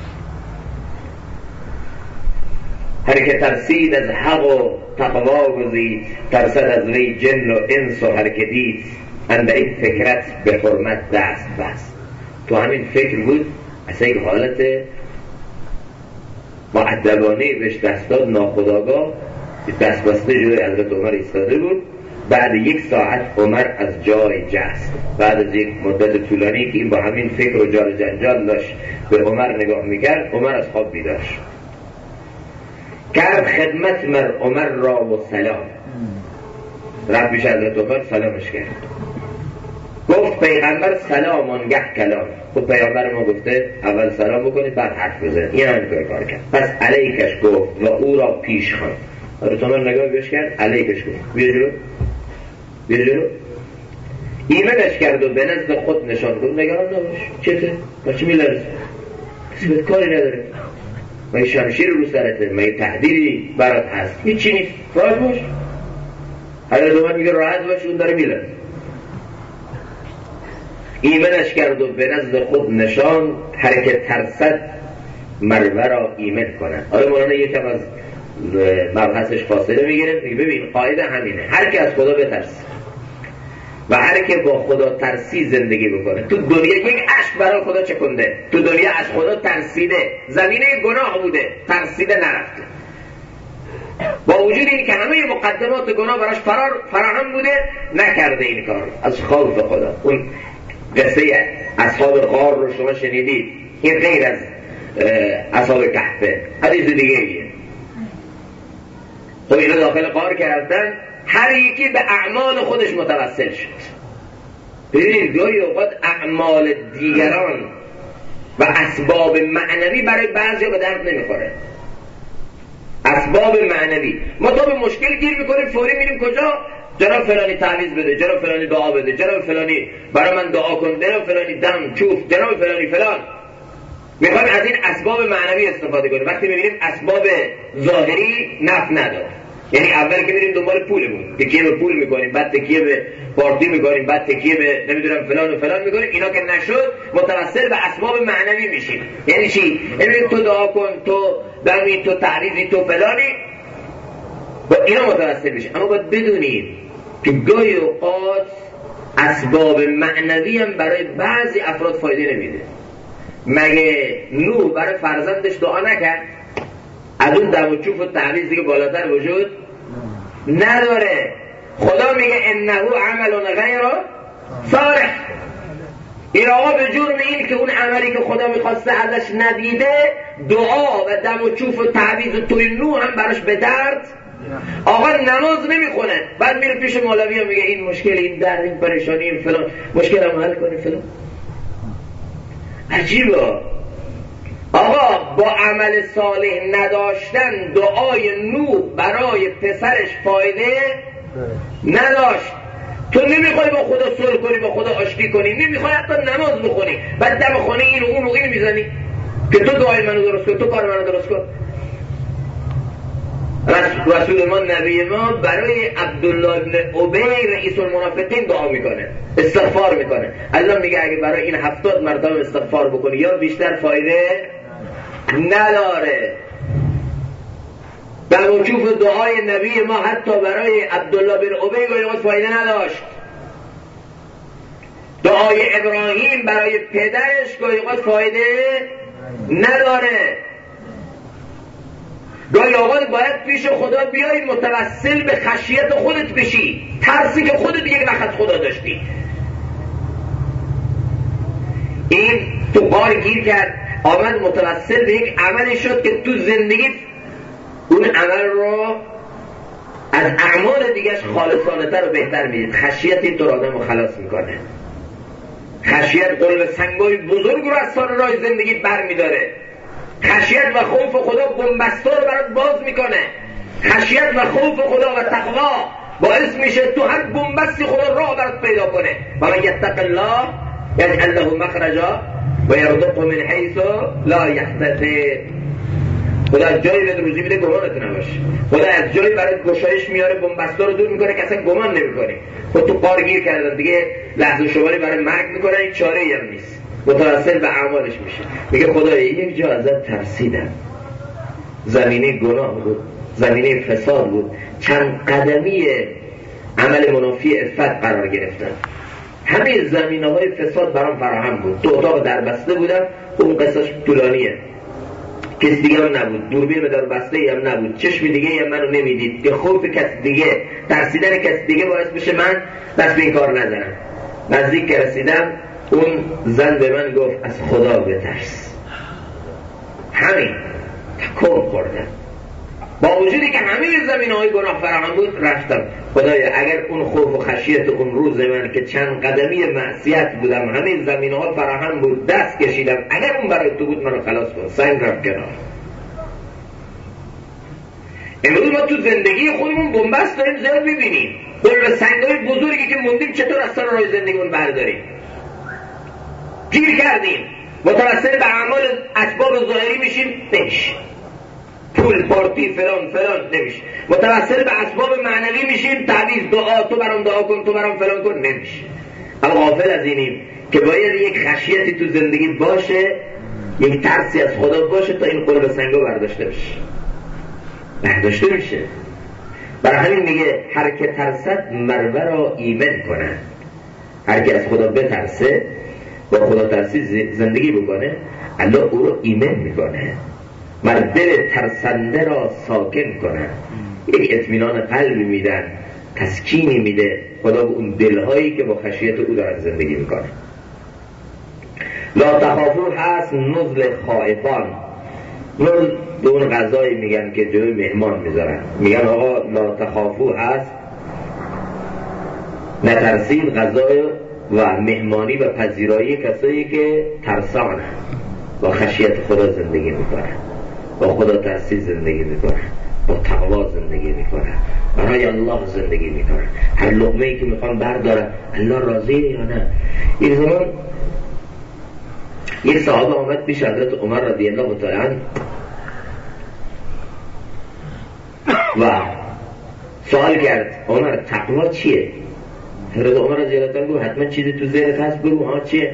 هر که ترسید از حق و تقوا گزید، ترسد از وی جن و انس و هر که دید، اندر این فکرت به حرمت دست بست. تو همین فکر بود، اصلا یک حالت مؤدبانه بهش دست داد، ناخودآگاه دست بسته جلوی حضرت عمر ایستاده بود. بعد 1 ساعت عمر از جای جست. بعد از یک مدت طولانی که این با همین فکر و جار جنجال داشت به عمر نگاه میکرد، عمر از خواب بیدار شد، کرد خدمت مر عمر را و سلام، رفت پیش حضرت عمر سلامش کرد، گفت پیغمبر سلام آنگه کلام. خب پیغمبر ما گفته اول سلام بکنید بعد حرف بزنید، این هم کار کرد. پس علیکش گفت و او را پیش خواند. حضرت عمر نگاه بهش کرد، علیکش گفت بیا جلو، بیا جلو. ایمنش کرد و به نزد خود نشان داد، نگران نباش، چته؟ بچه میلرزه، کسی بهت کاری نداره، مگه شمشیر رو سرته، مگه تهدیدی برات هست، هیچی نیست، راحت باش. حضرت عمر میگه راحت باش، اون داره میلرزه. ایمنش کرد و به نزد خود نشان، هر که ترسد مروه را ایمن کنن. آره مولانا یکم از مبحثش فاصله میگیره، میگه ببین قاعده همینه، هر که از خدا بترسه و هر که با خدا ترسی زندگی بکنه. تو دنیا یک عشق برای خدا چکنده، تو دنیا از خدا ترسیده، زمینه گناه بوده، ترسیده نرفته، با وجود این که همه مقدمات گناه براش فراهم بوده، نکرده این کار از خوف خدا. اون قصه اصحاب غار رو شما شنیدید، این غیر از اصحاب کهفه، حدیث دیگه ایه. خب اینا داخل غار کردن، هر یکی به اعمال خودش متوسل شد. ببینید گاهی اوقات اعمال دیگران و اسباب معنوی برای بعضی به درد نمیخوره. اسباب معنوی، ما تا به مشکل گیر میکنیم فوری میریم کجا؟ جناب فلانی تعویض بده، جناب فلانی دعا بده، جناب فلانی برای من دعا کن، جناب فلانی دم چوف، جناب فلانی فلان. میخوایم از این اسباب معنوی استفاده کنیم. وقتی میبینیم اسباب ظاهری نفع نداره، یعنی اول که میریم دنبال پولمون، تکیه به پول میکنیم، بعد تکیه به پارتی میکنیم، بعد تکیه به نمیدونم فلان و فلان میکنیم، اینا که نشد متوسل به اسباب معنوی میشیم. یعنی چی؟ یعنی تو دعا کن، تو دمی، تو تعریضی، تو فلانی، با اینا متوسل میشه. اما باید بدونید که گاهی اوقات اسباب معنوی هم برای بعضی افراد فایده نمیده. مگه نوح برای فرزندش دعا نکرد؟ از اون دم و چوف و تعویض دیگه بالاتر وجود نداره. خدا میگه انه عمل غیر صالح. این آقا به جرم این که اون عملی که خدا میخواسته ازش ندیده، دعا و دم و چوف و تعویض و توی نوح هم براش به درد. آقا نماز نمیخونه، بعد میره پیش مولوی و میگه این مشکل، این درد، این پریشانی، این فلان، مشکلم حل کنه فلان. عجیبه. آقا با عمل صالح نداشتن دعای نوح برای پسرش فایده نداشت. تو نمیخوای با خدا صلح کنی، با خدا آشتی کنی، نمیخوای حتی نماز بخونی، بعد دم خونه این و اون و این میزنی که تو دعای منو درست کن، تو کار منو درست کن. رسول ما نبی ما برای عبدالله ابن ابی رئیس المنافقین دعا میکنه، استغفار میکنه. الله میگه اگه برای این 70 مرتبه استغفار بکنی یا بیشتر فایده نداره. در وجوب دعای نبی ما حتی برای عبدالله بن ابی گاهی فایده نداشت. دعای ابراهیم برای پدرش گاهی فایده نداره. گاهی اوقات باید پیش خدا بیایی متوسل به خشیت خودت بشی، ترسی که خودت یک وقت خدا داشتی. این تو غار گیر کرد، آمد متوسل به یک عملی شد که تو زندگی اون عمل رو از اعمال دیگرش خالصانه تر و بهتر میدید. خشیت این طور آدم رو خلاص میکنه. خشیت قلب سنگای بزرگ رو از سال راه زندگی بر میداره. خشیت و خوف خدا بنبستا رو برات باز میکنه. خشیت و خوف خدا و تقوا باعث میشه تو هر بنبستی خدا راه برات پیدا کنه. و من یتق الله یجعل له مخرجا و یرزقه من حیث لا یحتسب. خدا از جایی به روزی میده گمانت نباشه. خدا از جایی برای گشایش میاره، بنبستا رو دور میکنه که اصلا گمان نمیکنی. خود تو قار گیر کردن دیگه، لحظه شماری برای مرگ میکنن، این چاره ای هم نیست، متوسل به اعمالش میشه. میگه خدای یک جا ازت ترسیدم، زمینه گناه بود، زمینه فساد بود، چند قدمی عمل منافی عفت قرار گرفتن، همه زمینه‌های فساد برام فراهم بود. تو اتاق دربسته بودم، اون قصهش طولانیه، کسی دیگه هم نبود، دوربین در بسته هم نبود، چشم دیگه هم منو نمیدید که خوف کسی دیگه، ترسیدن کسی دیگه باعث بشه من دست به این کار نزنم. نزدیک که رسیدم اون زن به من گفت از خدا بترس. همین تکون خوردم، با وجودی که همه زمینه‌های گناه فراهم بود رفتم. خدایا اگر اون خوف و خشیت اون روز من که چند قدمی معصیت بودم همه زمینه‌ها فراهم بود دست کشیدم، اگر اون برای تو بود منو خلاص کن. سنگ رفت کنار. امروز ما تو زندگی خودمون بنبست داریم زیاد ببینیم، قلب سنگ‌های بزرگی که موندیم چطور از سر راه زندگیمون برداریم. گیر کردیم، متوسل به اعمال اسباب ظاهری میشیم، نمیشه. پول، پارتی، فلان نمیشه. متوسل به اسباب معنوی میشیم، تعویض، دعا، تو برام دعا کن، تو برام فلان کن، نمیشه. اما غافل از اینیم که باید یک خشیتی تو زندگی باشه، یک ترسی از خدا باشه تا این قلب سنگا برداشته میشه. برای همین میگه هر که ترسد مروه را ایمن کنه. هر که از خدا بترسه، با خدا ترسی زندگی بکنه، الله او رو ایمن میکنه، دل ترسنده را ساکن کنه. یک اطمینان قلبی میدن، تسکینی میده خدا به اون دلهایی که با خشیت او دارن زندگی میکنه. لا تخافو هست نزل خائفان. نزل به اون غذایی میگن که جلوی مهمان میذارن، میگن آقا لا تخافو هست نترسید غذای و مهمانی و پذیرایی کسایی که ترسانه، با خشیت خدا زندگی میکنه، با خدا ترسی زندگی میکنه، با تقوا زندگی میکنه، برای الله زندگی میکنه. هر لقمه ای که میخوان بردارن الله راضیه یا نه. این زمان یک صحابه آمد پیش حضرت عمر رضی الله تعالی عنه و سوال کرد عمر تقوا چیه؟ حضرت عمر رضی الله تعالی عنه گفت حتما چیزی تو ذهنت هست، بگو چیه؟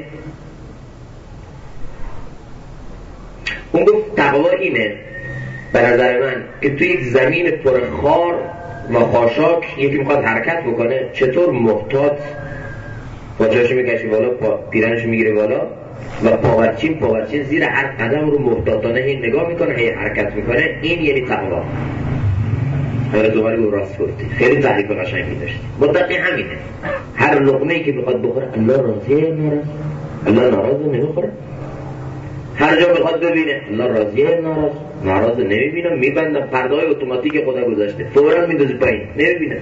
اون گفت تقوا اینه به نظر من که تو یک زمین پرخار و خاشاک یکی میخواد حرکت بکنه، چطور محتاط پاچه‌اشو میکشه بالا، پیرنشو میگیره بالا و پاورچین زیر هر قدم رو محتاطانه هی نگاه میکنه، هی حرکت میکنه. این یعنی تقوا. حضرت عمر گفت راست گفتی، خیلی تعریف قشنگی داشتی. مطلق همینه، هر لقمه‌ای که میخواد بخوره الله راضیه ناراض، الله ناراض نمیخوره. هر جا میخواد ببینه الله راضیه ناراض نمیبینه، میبنده پرده‌های اتوماتیک خدا گذاشته، فوراً میندازه پایین، نمیبینه.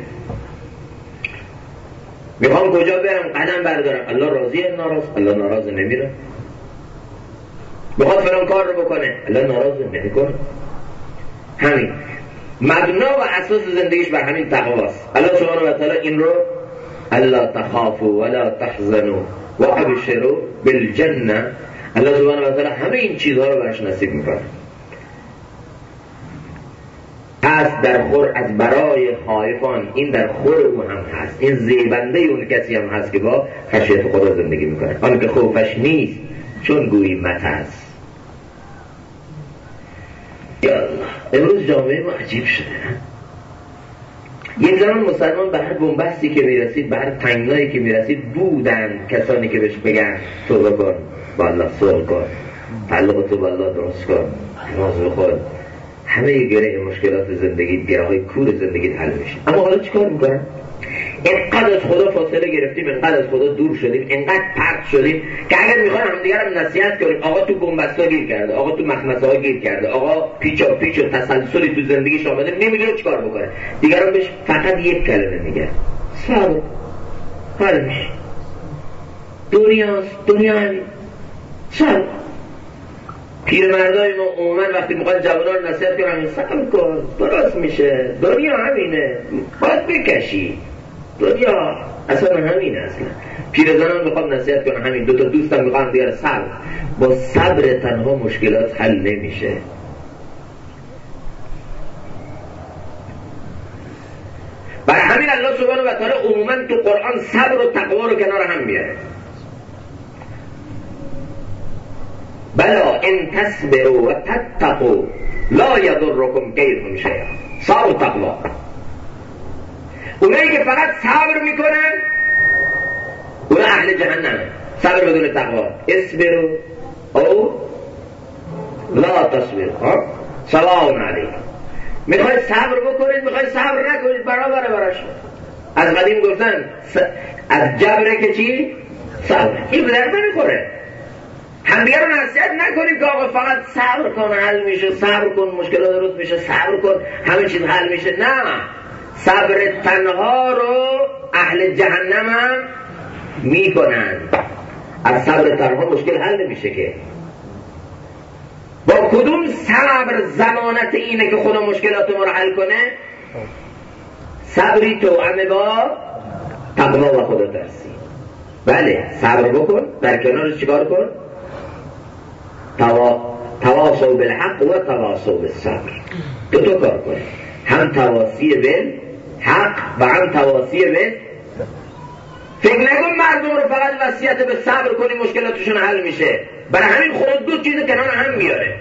میخوام کجا برم قدم بردارم الله راضیه الله ناراض نمیره. میخواد فلان کار رو بکنه الله ناراض نمیکنه. همین مبنا و اساس زندگیش بر همین تقواست. الله سبحانه و تعالی این رو الا تخافوا ولا تحزنوا وابشروا بالجنه، الله سبحانه و تعالی همه این چیزها رو برش نصیب میکنه. هست در خور از برای خائفان، این در خور او هم هست، این زیبنده اون کسی هم هست که با خشیت خدا زندگی میکنه. آن که خوفش نیست چون گویی مترس. یا الله، امروز جامعه ما عجیب شده. یک زمان مسلمان به هر بنبستی که میرسید، به هر تنگنایی که میرسید، بودن کسانی که بهش بگن توبه کن با الله، صلح کن، تعلق تو با الله درست کن، نماز بخون، همه گره مشکلات زندگی، گره های کور زندگی حل میشه. اما حالا چیکار میکنن؟ اینقدر از خدا فاصله گرفتیم، اینقدر از خدا دور شدیم، اینقدر پرت شدیم که اگر میخوایم همدیگر هم نصیحت کنیم آقا تو بنبستا گیر کرده، آقا تو مخمسه ها گیر کرده، آقا پیچا پیچ و تسلسلی تو زندگیش آمده، نمیدونه چیکار بکنه، دیگران بهش فقط یک کلمه میگه صبر، حل میشه. دنیا همین صبر. پیرمردای ما عموما وقتی میخوان جوانان رو نصیحت کنن صبر کن درست میشه، دنیا همینه، باید بکشی، دنیا اصلا همینه. اصلا پیرزنان میخوان نصیحت کنن همین، دوتا دوستان میخوان دیگر صبر. با صبر تنها مشکلات حل نمیشه. برای همین الله سبحانه و تعالی عموما تو قرآن صبر و تقوا رو کنار هم میاره. بلا ان تصبروا و تتقوا لا یضرکم کیدهم شیئا. صبر و تقوا. اونایی که فقط صبر میکنن اونا اهل جهنمه. صبر بدون تقوا اصبروا او لا تصبروا سواء علیکم. میخواید صبر بکنید میخواید صبر نکنید برابره براشون. از قدیم گفتن از جبره که چی؟ صبر. این به درد نمیخوره. همدیگه رو نصیحت نکنیم که آقا فقط صبر کن حل میشه، صبر کن مشکلات درست میشه، صبر کن همه چیز حل میشه. نه، صبر تنها رو اهل جهنم هم میکنن. از صبر تنها مشکل حل نمیشه که. با کدوم صبر ضمانت اینه که خدا مشکلات ما رو حل کنه؟ صبری توأم با تقوا و خدا ترسی. بله صبر بکن، در کنارش چیکار کن؟ تواصوا بالحق و تواصوا بالصبر. دو کار کن، هم تواصی بالحق و هم تواصی به. فکر نکن مردم رو فقط وصیت به صبر کنی مشکلاتشون حل میشه. برای همین خدا دو چیز کنار هم میاره.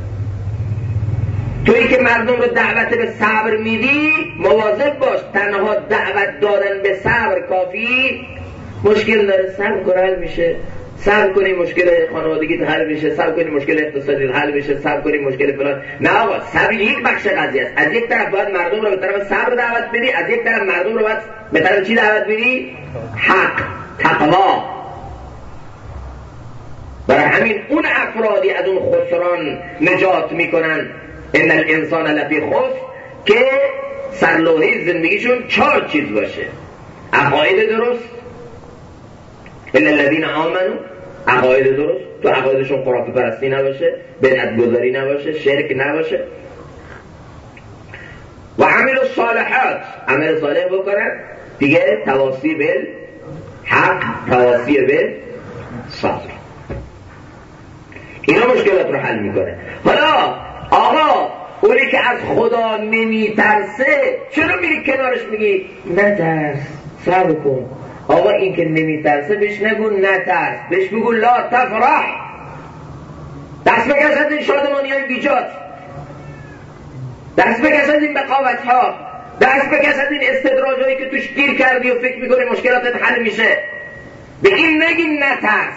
تویی که مردم رو دعوت به صبر میدی مواظب باش، تنها دعوت دادن به صبر کافی مشکل داره. صبر کن حل میشه. صبر کنی مشکل خانوادگیت حل میشه، صبر کنی مشکل اقتصادی حل میشه، صبر کنی مشکل فلان. نه آقا، صبر یک بخش قضیه است. از یک طرف باید مردم رو به طرف صبر دعوت بدی، از یک طرف مردم رو باید به طرف چی دعوت بدی؟ حق، تقوا. برای همین اون افرادی از اون خسران نجات میکنن. ان الانسان لفی خسر، که سرلوحه زندگیشون 4 چیز باشه: عقاید درست، الا الذین آمنوا، عقاید درست، تو عقایدشون خرافه پرستی نباشه، بدعت گذاری نباشه، شرک نباشه، و عمل الصالحات، عمل صالح بکنن دیگه، تواصی بالحق، تواصی بالصبر. اینا مشکلات رو حل میکنه. حالا آقا اونی که از خدا نمیترسه چرا میری کنارش میگی نترس، صبر کن؟ آقا این که نمیترسه بهش نگو نترس، بهش بگو لا تفرح، دست بکش از این شادمانی های بیجات، دست بکش از این بقاوت ها، دست بکش از این استدراج هایی که توش گیر کردی و فکر میکنی مشکلاتت حل میشه. به این نگی نترس.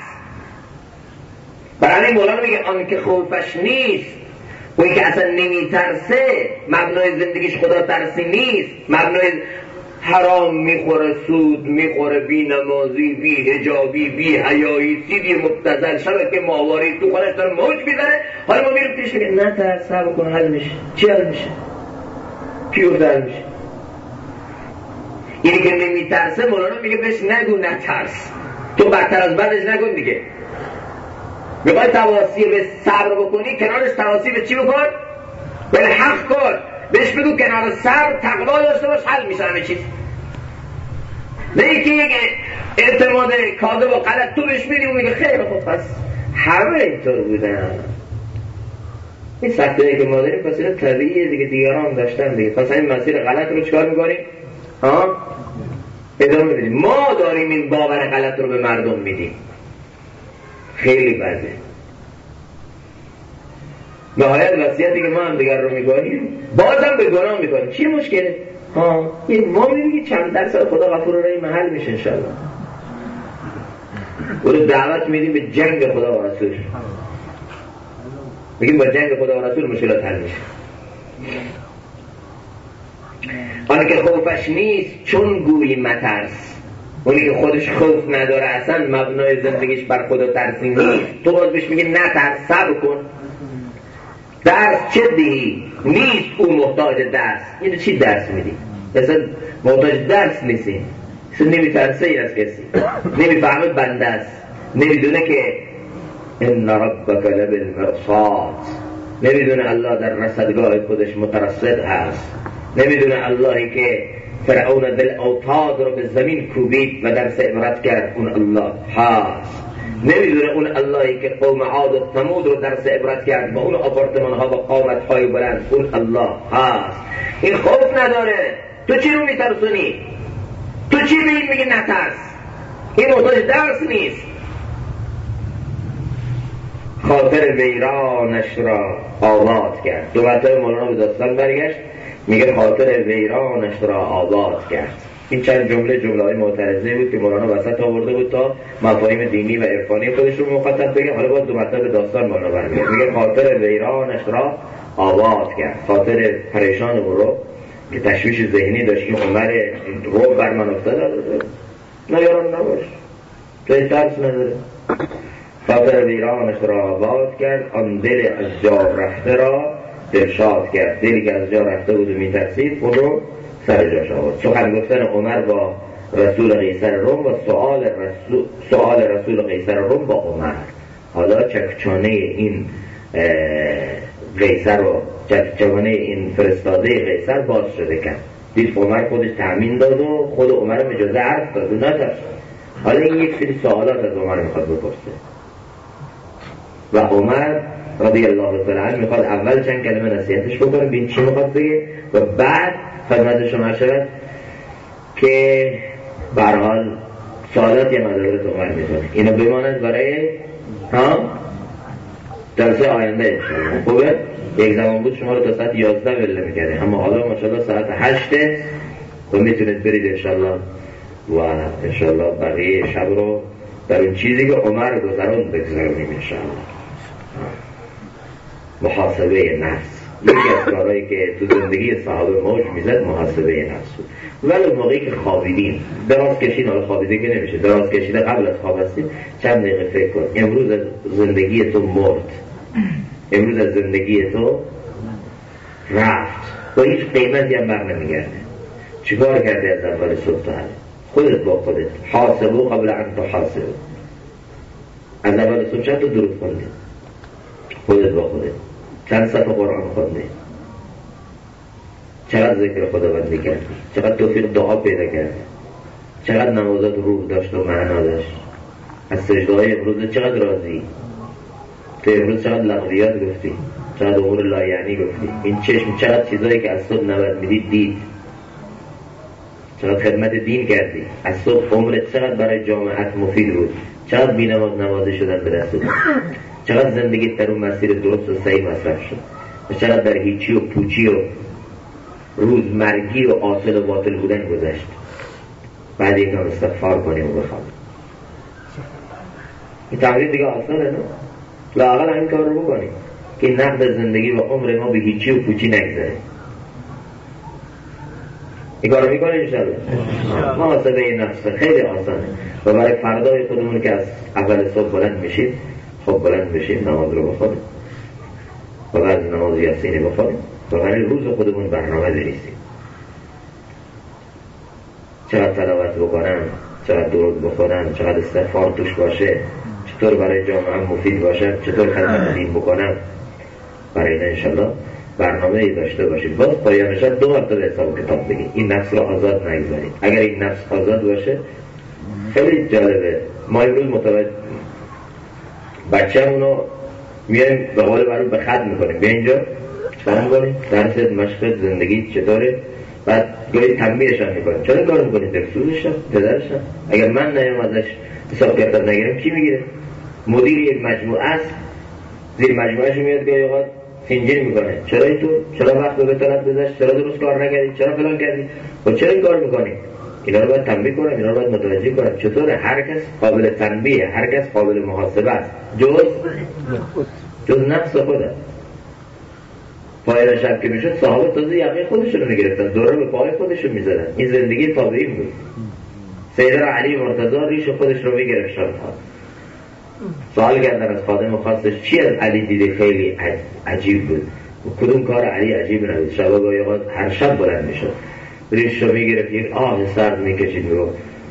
برای مولانا میگه آن که خوفش نیست، اون که اصلا نمیترسه، مبنای زندگیش خدا ترسی نیست، مبنای حرام میخوره، سود میخوره، بی نمازی، بی حجابی، بی حیایی، سیدی مبتذل، شبکه ماهواری تو خودش داره موج میزنه. حالا ما میریم پیش میگه نه ترس، صبر کن حل میشه. چی حل میشه؟ پیور حل میشه. اینی که نمیترسه مولانا میگه بهش نگو نترس، تو بدتر از بدش نگو دیگه. میخوای تواصی به صبر بکنی، کنارش تواصی به چی بکن؟ به حق کن. بهش بگو کنار صبر تقوا داشته باش، حل میشه همه چیز. نه اینکه یک اعتماد کاذب و غلط تو بهش میدی و میگه خیلی خوب پس همه اینطور بودن. این سختیه که ما داریم پس این طبیعیه دیگه، دیگران داشتن دیگه، پس این مسیر غلط رو چکار میکنیم؟ ادامه بدیم. ما داریم این باور غلط رو به مردم میدیم. خیلی بده. نهایت وصیتی که ما هم دیگر رو میکنیم بازم به گناه میکنیم. چی مشکله؟ ما میگیم چند درصد خدا غفور رحیم محل میشه انشاءالله. او رو دعوت میدیم به جنگ خدا و رسول. میگیم با جنگ خدا و رسول مشکلات حل میشه. آن که خوفش نیست چون گویی مترس، اونی که خودش خوف نداره، اصلا مبنای زندگیش بر خدا ترسی نیست، تو باز بهش میگه نترس، صبر کن. درس چه دیگی؟ نیست او محتاج درس. اینو چی درس میدی؟ اصلا محتاج درس نیستی، اصلا نمیترسه این از کسی، نمیفهمه بنده است، نمیدونه که ان ربک لبالمرصاد، نمیدونه الله در رصدگاه خودش مترصد هست، نمیدونه اللهی که فرعون دل اوتاد رو به زمین کوبید و درس عبرت کرد، اون الله هست. نمیدونه اون اللهی که قوم عاد و ثمود رو درس عبرت کرد با اون آپارتمان ها با قامت های بلند، اون الله هست. این خوف نداره، تو چی رو میترسونی؟ تو چی به این میگی نترس؟ این محتاج درس نیست. خاطر ویرانش را آباد کرد. دو مرتبه مولانا به داستان برگشت، میگه خاطر ویرانش را آباد کرد. این چند جمله‌های معترضه بود که مولانا وسط آورده بود تا مفاهیم دینی و عرفانی خودش رو مخاطب بگه. حالا باز دو مطلب داستان مولانا برمیاد، میگه خاطر ویرانش را آباد کرد، خاطر پریشان او رو که تشویش ذهنی داشت که عمر رو بر من افتاده نیاران نباش، جای ترس نداره. خاطر ویرانش را آباد کرد، آن دل از جا رفته را دلشاد کرد. دلی که از جا رفته بود و میترسید اون رو سر جاش آورد. سخن گفتن عمر با رسول قیصر روم و سؤال رسول قیصر روم با عمر. حالا چکچانه این قیصر و چکچانه این فرستاده قیصر باز شده کرد. دید عمر خودش تأمین داد و خود عمر اجازه حرف داد و نترس. حالا این یک سری سوالات از عمر میخواد بپرسه و عمر رضی الله تعالی عنه میخواد اول چند کلمه نصیحتش بکنه ببین چی میخواد بگه و بعد خدمت شما شود که به هر حال سوالات یا مدارت عمر میکنه. اینو بماند برای جلسه آینده. خوبه؟ یک زمان بود شما رو تا ساعت 11 وله میکرده، اما حالا ماشاءالله ساعت 8 و میتونید برید انشالله و انشالله بقیه شب رو در اون چیزی که عمر گذرون بگذارونیم انشالله. محاسبه نفس یکی از کارهایی که تو زندگی صحابه موج میزد محاسبه نفس بود. ولی موقعی که خوابیدین دراز کشید، حالا خوابیده که نمیشه، دراز کشیده قبل از خواب هستید چند دقیقه فکر کن امروز از زندگی تو مرد، امروز از زندگی تو رفت با هیچ قیمتی هم بر نمیگرده. چیکار کردی از اول صبح تا حالا؟ خودت با خودت حاسبو قبل ان تحاسبو. از اول صبح چند تا درود خوندی؟ خودت با خودت چند صفحه قرآن خوندی؟ چقدر ذکر خداوندی کردی؟ چقدر توفیق دعا پیدا کردی؟ چقدر نمازات روح داشت و معنا داشت؟ از سجده‌های امروز چقدر راضی؟ تو امروز چقدر لغویات گفتی؟ چقدر امور لایعنی گفتی؟ این چشم چقدر چیزایی که از صبح نباید میدید دید؟ چقدر خدمت دین کردی؟ از صبح عمرت چقدر برای جامعت مفید بود؟ چقدر بی‌نماز نمازی شدن به دست بود؟ چقدر زندگیت در اون مسیر درست و صحیح مصرف شد و چقدر در هیچی و پوچی و روزمرگی و آصل و باطل بودن گذشت. بعد یکم استغفار کنیم و بخوابیم. این تمرین دیگه آسانه نه؟ لااقل همین کار رو بکنیم که نقد زندگی و عمر ما به هیچی و پوچی نگذره. این کار رو میکنیم انشاءالله. محاسبه این نفس خیلی آسانه و برای فردای خودمون که از اول صبح بلند میشید خب بلند بشیم نماز رو بخونیم و بعد نماز یاسینی بخونیم و برای روز خودمون برنامه بریزیم. چقدر تلاوت بکنم، چقدر درود بخونم، چقدر استغفار توش باشه، چطور برای جامعه مفید باشم، چطور خدمت دین بکنم. برای این انشالله برنامه‌ای داشته باشید. باز پایان شب 2 مرتبه حساب کتاب بگید این نفس رو آزاد نگذارید. اگر این نفس آزاد باشه خیلی جالبه. ما امروز متوجه بچه‌مونو میایم به قول معروف به خط میکنیم بیا اینجا چطور میکنیم درست مشقت زندگی چطوره، بعد گاهی تنبیهش هم میکنیم چرا کار میکنید درسوزشم پدرشم. اگر من نیم ازش حساب کتاب نگیرم کی میگیره؟ مدیر یک مجموعه است زیر مجموعهش میاد گاهی اوقات فینجیر میکنه چرا وقت به بتالت گذاشت، چرا درست کار نکردی، چرا فلان کردی و چرا این کار میکنی. اینا رو باید تنبیه کنم، اینا رو باید متوجه کنم. چطوره؟ هر کس قابل تنبیه، هر کس قابل محاسبه است جز نفس خودم. پایان شب که میشد صحابه تازه یقه خودشون رو میگرفتن، دوره به پای خودشون میزدن. این زندگی تابعین بود. سیدنا علی مرتضی ریش خودش رو میگرفت شبها. سوال کردن از خادم خاصش چی از علی دیده خیلی عجیب بود و کدوم کار علی عجیب نبود. شبا گاهی اوقات هر شب بلند میشد ریش رو میگرفت یک آه سرد میکشید میگفت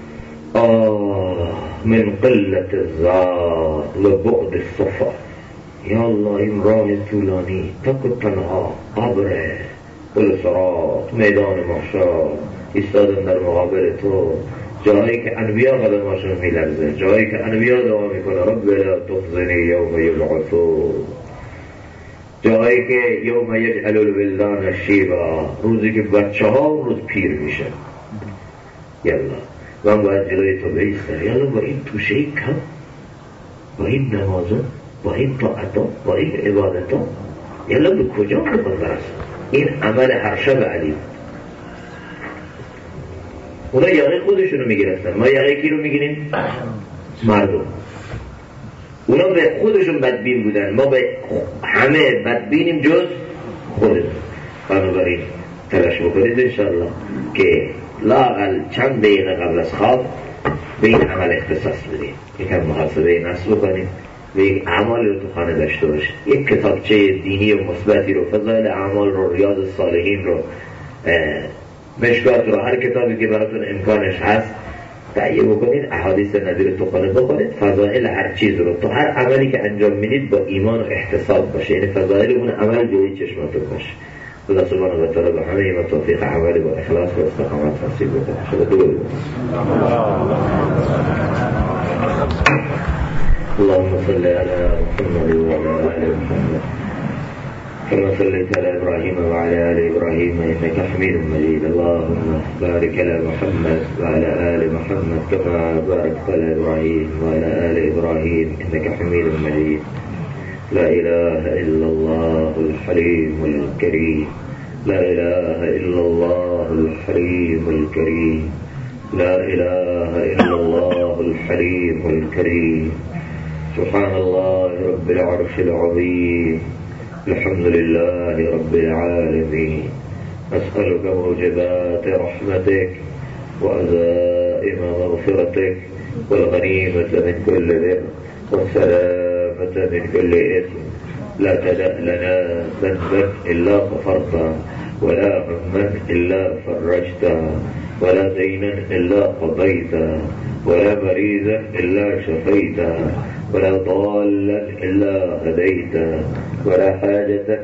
من قلت الزاد و بعد الصفا. یا الله این راه طولانی تک و تنها عبره بل صراط میدان محشر ایستادن در مقابل تو، جایی که انبیا قدماشون میلرزه، جایی که انبیا دعا میکنه رب لا تخزنی یوم یبعثون، جایی که یوم یجعل الولدان شیبا، روزی که بچه ها روز پیر میشه. یالا من باید جلوی تو بیستم، یالا با این توشه کم، با این نمازا، با این طاعتا، با این عبادتا، یالا به کجا میخواد برسن؟ این عمل هر شب علی اونا یقه خودشونو میگرفتن، ما یقه کی رو میگیریم؟ مردم. اونا به خودشون بدبین بودن، ما به همه بدبینیم جز خودمون. بنابراین تلاش بکنید انشاءالله که لااقل چند دقیقه قبل از خواب به این عمل اختصاص بدیم، یکم محاسبه نفس بکنیم و یک اعمال رو تو خانه داشته باشید. یک کتابچه دینی و مثبتی رو، فضائل اعمال رو، ریاض الصالحین رو، مشکات رو، هر کتابی که براتون امکانش هست تهیه بکنید، احادیث نبی رو تو خانه بخونید، فضائل هر چیز رو، تو هر عملی که انجام میدید با ایمان و احتساب باشه، یعنی فضائل اون عمل جلوی چشماتون باشه. خدا سبحانه و تعالی به همه ما توفیق عمل با اخلاص و استقامت نصیب بده. خدا بگو. اللهم صل على محمد وعلى آل محمد كما صليت على إبراهيم وعلى آل إبراهيم إنك حميد مجيد. اللهم بارك على محمد وعلى آل محمد كما باركت على إبراهيم وعلى آل إبراهيم إنك حميد مجيد. لا إله إلا الله الحليم الكريم، لا إله إلا الله الحليم الكريم، لا إله إلا الله الحليم الكريم. سبحان الله رب العرش العظيم، الحمد لله رب العالمين. أسألك موجبات رحمتك وعزائم مغفرتك والغنيمة من كل بر والسلامة من كل إثم. لا تدع لنا ذنبا إلا غفرته، ولا هما إلا فرجته، ولا دينا إلا قضيته، ولا مريضا إلا شفيته، ولا ضالا إلا هديته، ولا حاجة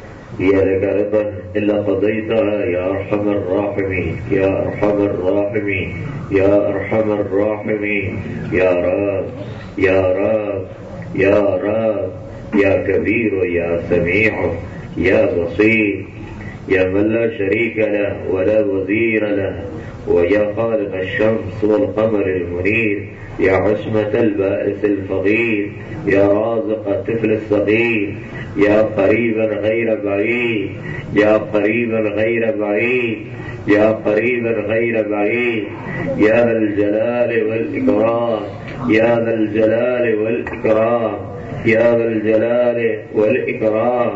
هي لك رضا إلا قضيتها يا أرحم الراحمين، يا أرحم الراحمين، يا أرحم الراحمين. يا رب يا رب يا رب يا كبير يا سميع يا بصير، يا من لا شريك له ولا وزير له، ويا خالق الشمس والقمر المنير، يا عصمة البائس الفقير، يا رازق الطفل الصغير، يا قريبا غير بعيد، يا قريبا غير بعيد، يا قريبا غير بعيد، يا ذا الجلال والإكرام، يا ذا الجلال والإكرام، يا ذا الجلال والإكرام.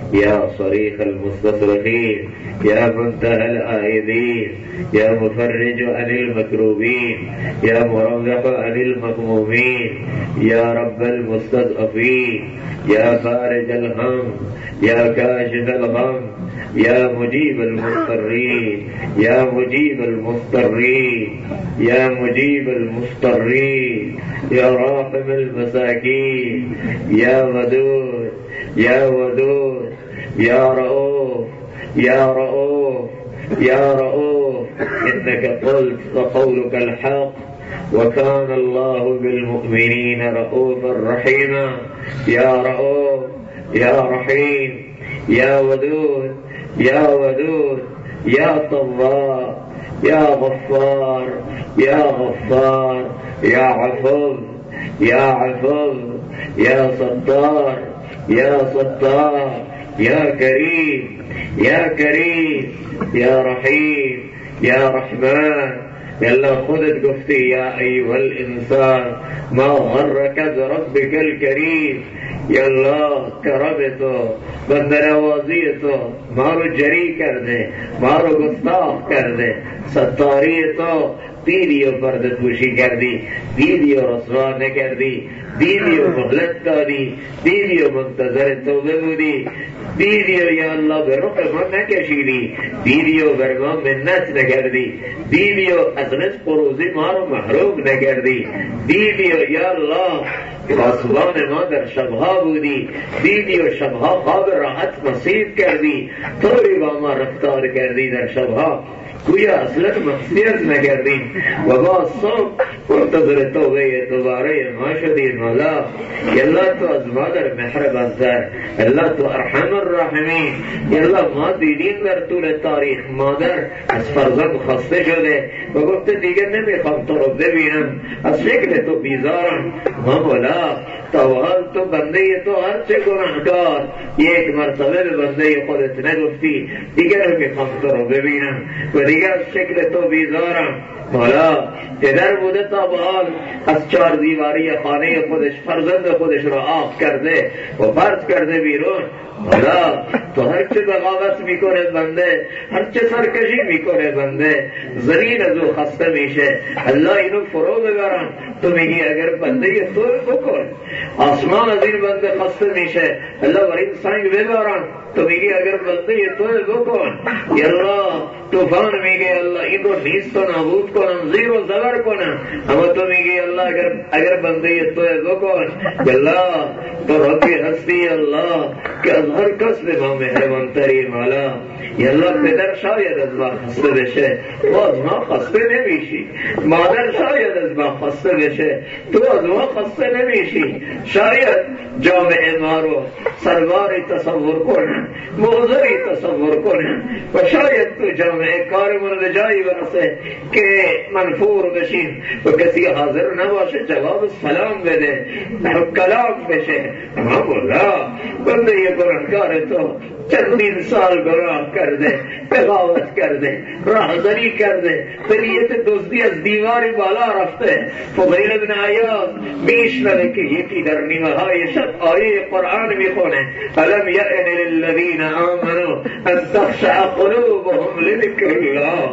يا صريخ المستصرخين، يا منتهى الآيذين، يا مفرج عن المكروبين، يا مرفق عن المغمومين، يا رب المستضعفين، يا خارج الهم، يا كاشف الغم، يا مجيب المضطرين، يا مجيب المضطرين، يا مجيب المضطرين، يا راحم المساكين، يا ودود يا ودود، يا رؤوف يا رؤوف يا رؤوف. إنك قلت وقولك الحق، وكان الله بالمؤمنين رؤوفا رحيما. يا رؤوف يا رحيم يا ودود يا ودود، يا طواب يا غفار يا غفار، يا عفو يا عفو، يا ستار يا ستار، يا كريم يا كريم، يا رحيم يا رحمن. يلا خذت قفتي يا أيها الإنسان ما غرك بربك الكريم. يلا کربتو بندنوازیتو ما رو جری کرده، ما رو گستاخ کرده، ستاری تو دیدی و پرده پوشی کردی، دیدی و رسوا نکردی، دیدی و مهلت دادی، دیدی و منتظر توبه بودی، دیدی و یا الله به رخ ما نکشیدی، دیدی و بر ما منت نکردی، دیدی و از رزق و روزی ما رو محروم نکردی، دیدی و یا الله پاسبان ما در شبها بودی، دیدی و شبها خواب راحت نصیب کردی، طوری با ما رفتار کردی در شبها گویا اصلا مخصیت نکردیم و با صبح منتظر توبه دوباره ما شدیم. مولا یالله تو از مادر مهربان‌تر، الله تو ارحم الراحمین. یالله ما دیدیم در طول تاریخ مادر از فرزند خسته شده و گفته دیگه نمیخوام تو رو ببینم، از شکل تو بیزارم. ما مولا تا حال تو بنده تو هرچه گناهکار یک مرتبه به بنده خودت نگفتی دیگه نمیخوام تو رو ببینم و دیگه از شکل تو بیزارم. مولا پدر بوده تا به حال از 4 دیواری خانه خودش فرزند خودش را آف کرده و فرض کرده بیرون. مولا تو هر چه بغاوت میکنه بنده، هر چه سرکشی میکنه بنده، زمین از او خسته میشه. الله اینو فرو ببرن. تو میگی اگر بنده تو بکن. آسمان از این بنده خسته میشه، الله بر این سنگ ببرن. تو میگی اگر بنده تو بکن. یالله طوفان میگه الله این رو نیست و نابود کنم، زیر و زبر کنم. اما تو میگی الله اگر بنده تو بکن. یالله تو ربی هستی الله که از هر کس به ما مهربان تری. مولا یالله پدر شاید از ما خسته بشه، تو از ما خسته نمیشی. مادر شاید از ما خسته بشه، تو از ما خسته نمیشی. شاید جامعه ما رو سرباری تصور کنن، موزری تصور کنن و شاید تو جامعه کارمون به جایی برسه که منفور بشیم و کسی حاضر نباشه جواب سلام بده، کلام بشه. اما مولا بنده یه گناهکار تو چندین سال گناه کرده، بغاوت کرده، راهزنی کرده، به نیت دزدی از دیواری بالا رفته. فضیل ابن عیاض میشنوه که یکی در نیمه های شب آیه قرآن میخونه الم یأن للذین آمنوا ان تخشع قلوبهم لذکر الله.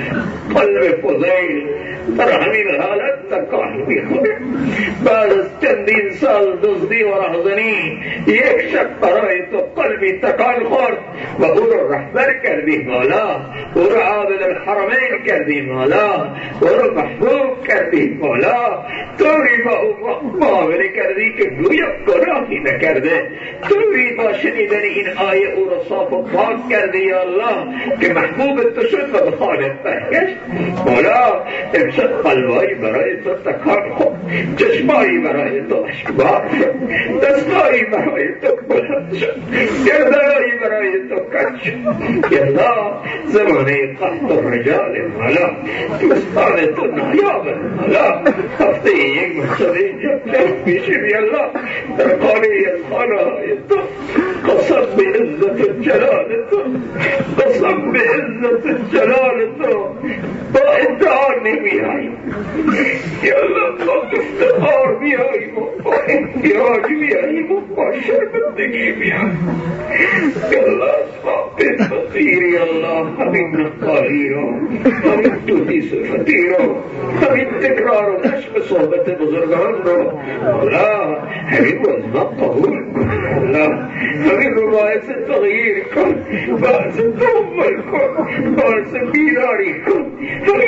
قلب فضیل در همین حالت تکان میخونه. بعد از چندین سال دزدی و راهزنی یک شب برای تو قلبی تکان خورد و او رو رهبر کردی مولا، او رو عابد الحرمین کردی مولا، او رو محبوب کردی مولا. طوری با او معامله کردی که گویا گناهی نکرده. طوری با شنیدن این آیه او رو صاف و پاک کردی یا الله که محبوب تو شد و به خانه برگشت. مولا امشب قلبایی برای تو تکان خورد، چشمایی برای تو اشکبار شد، دستایی برای تو بلند شد، گردایی برای تو کج شد. یا الله زمانه قحط و رجال مولا دوستان تو نایاب مولا. هفته یک مرتبه اینجا جمع میشیم یا الله در خانه از خانه های تو. قسم به عزت جلال تو، قسم به عزت جلال تو با ادعا نمیاییم یا الله، با افتخار میاییم و با احتیاج میاییم و با شرمندگی میاییم یا الله. صاحب فقیر یا الله همین نقالی رو، همین توتی صفتی رو، همین تکرار و نشم صحبت بزرگان رو مولا همین رو از ما قبول کن مولا. همین رو باعث تغییر کن، باعث تحمل کن، باعث بیداری کن، همین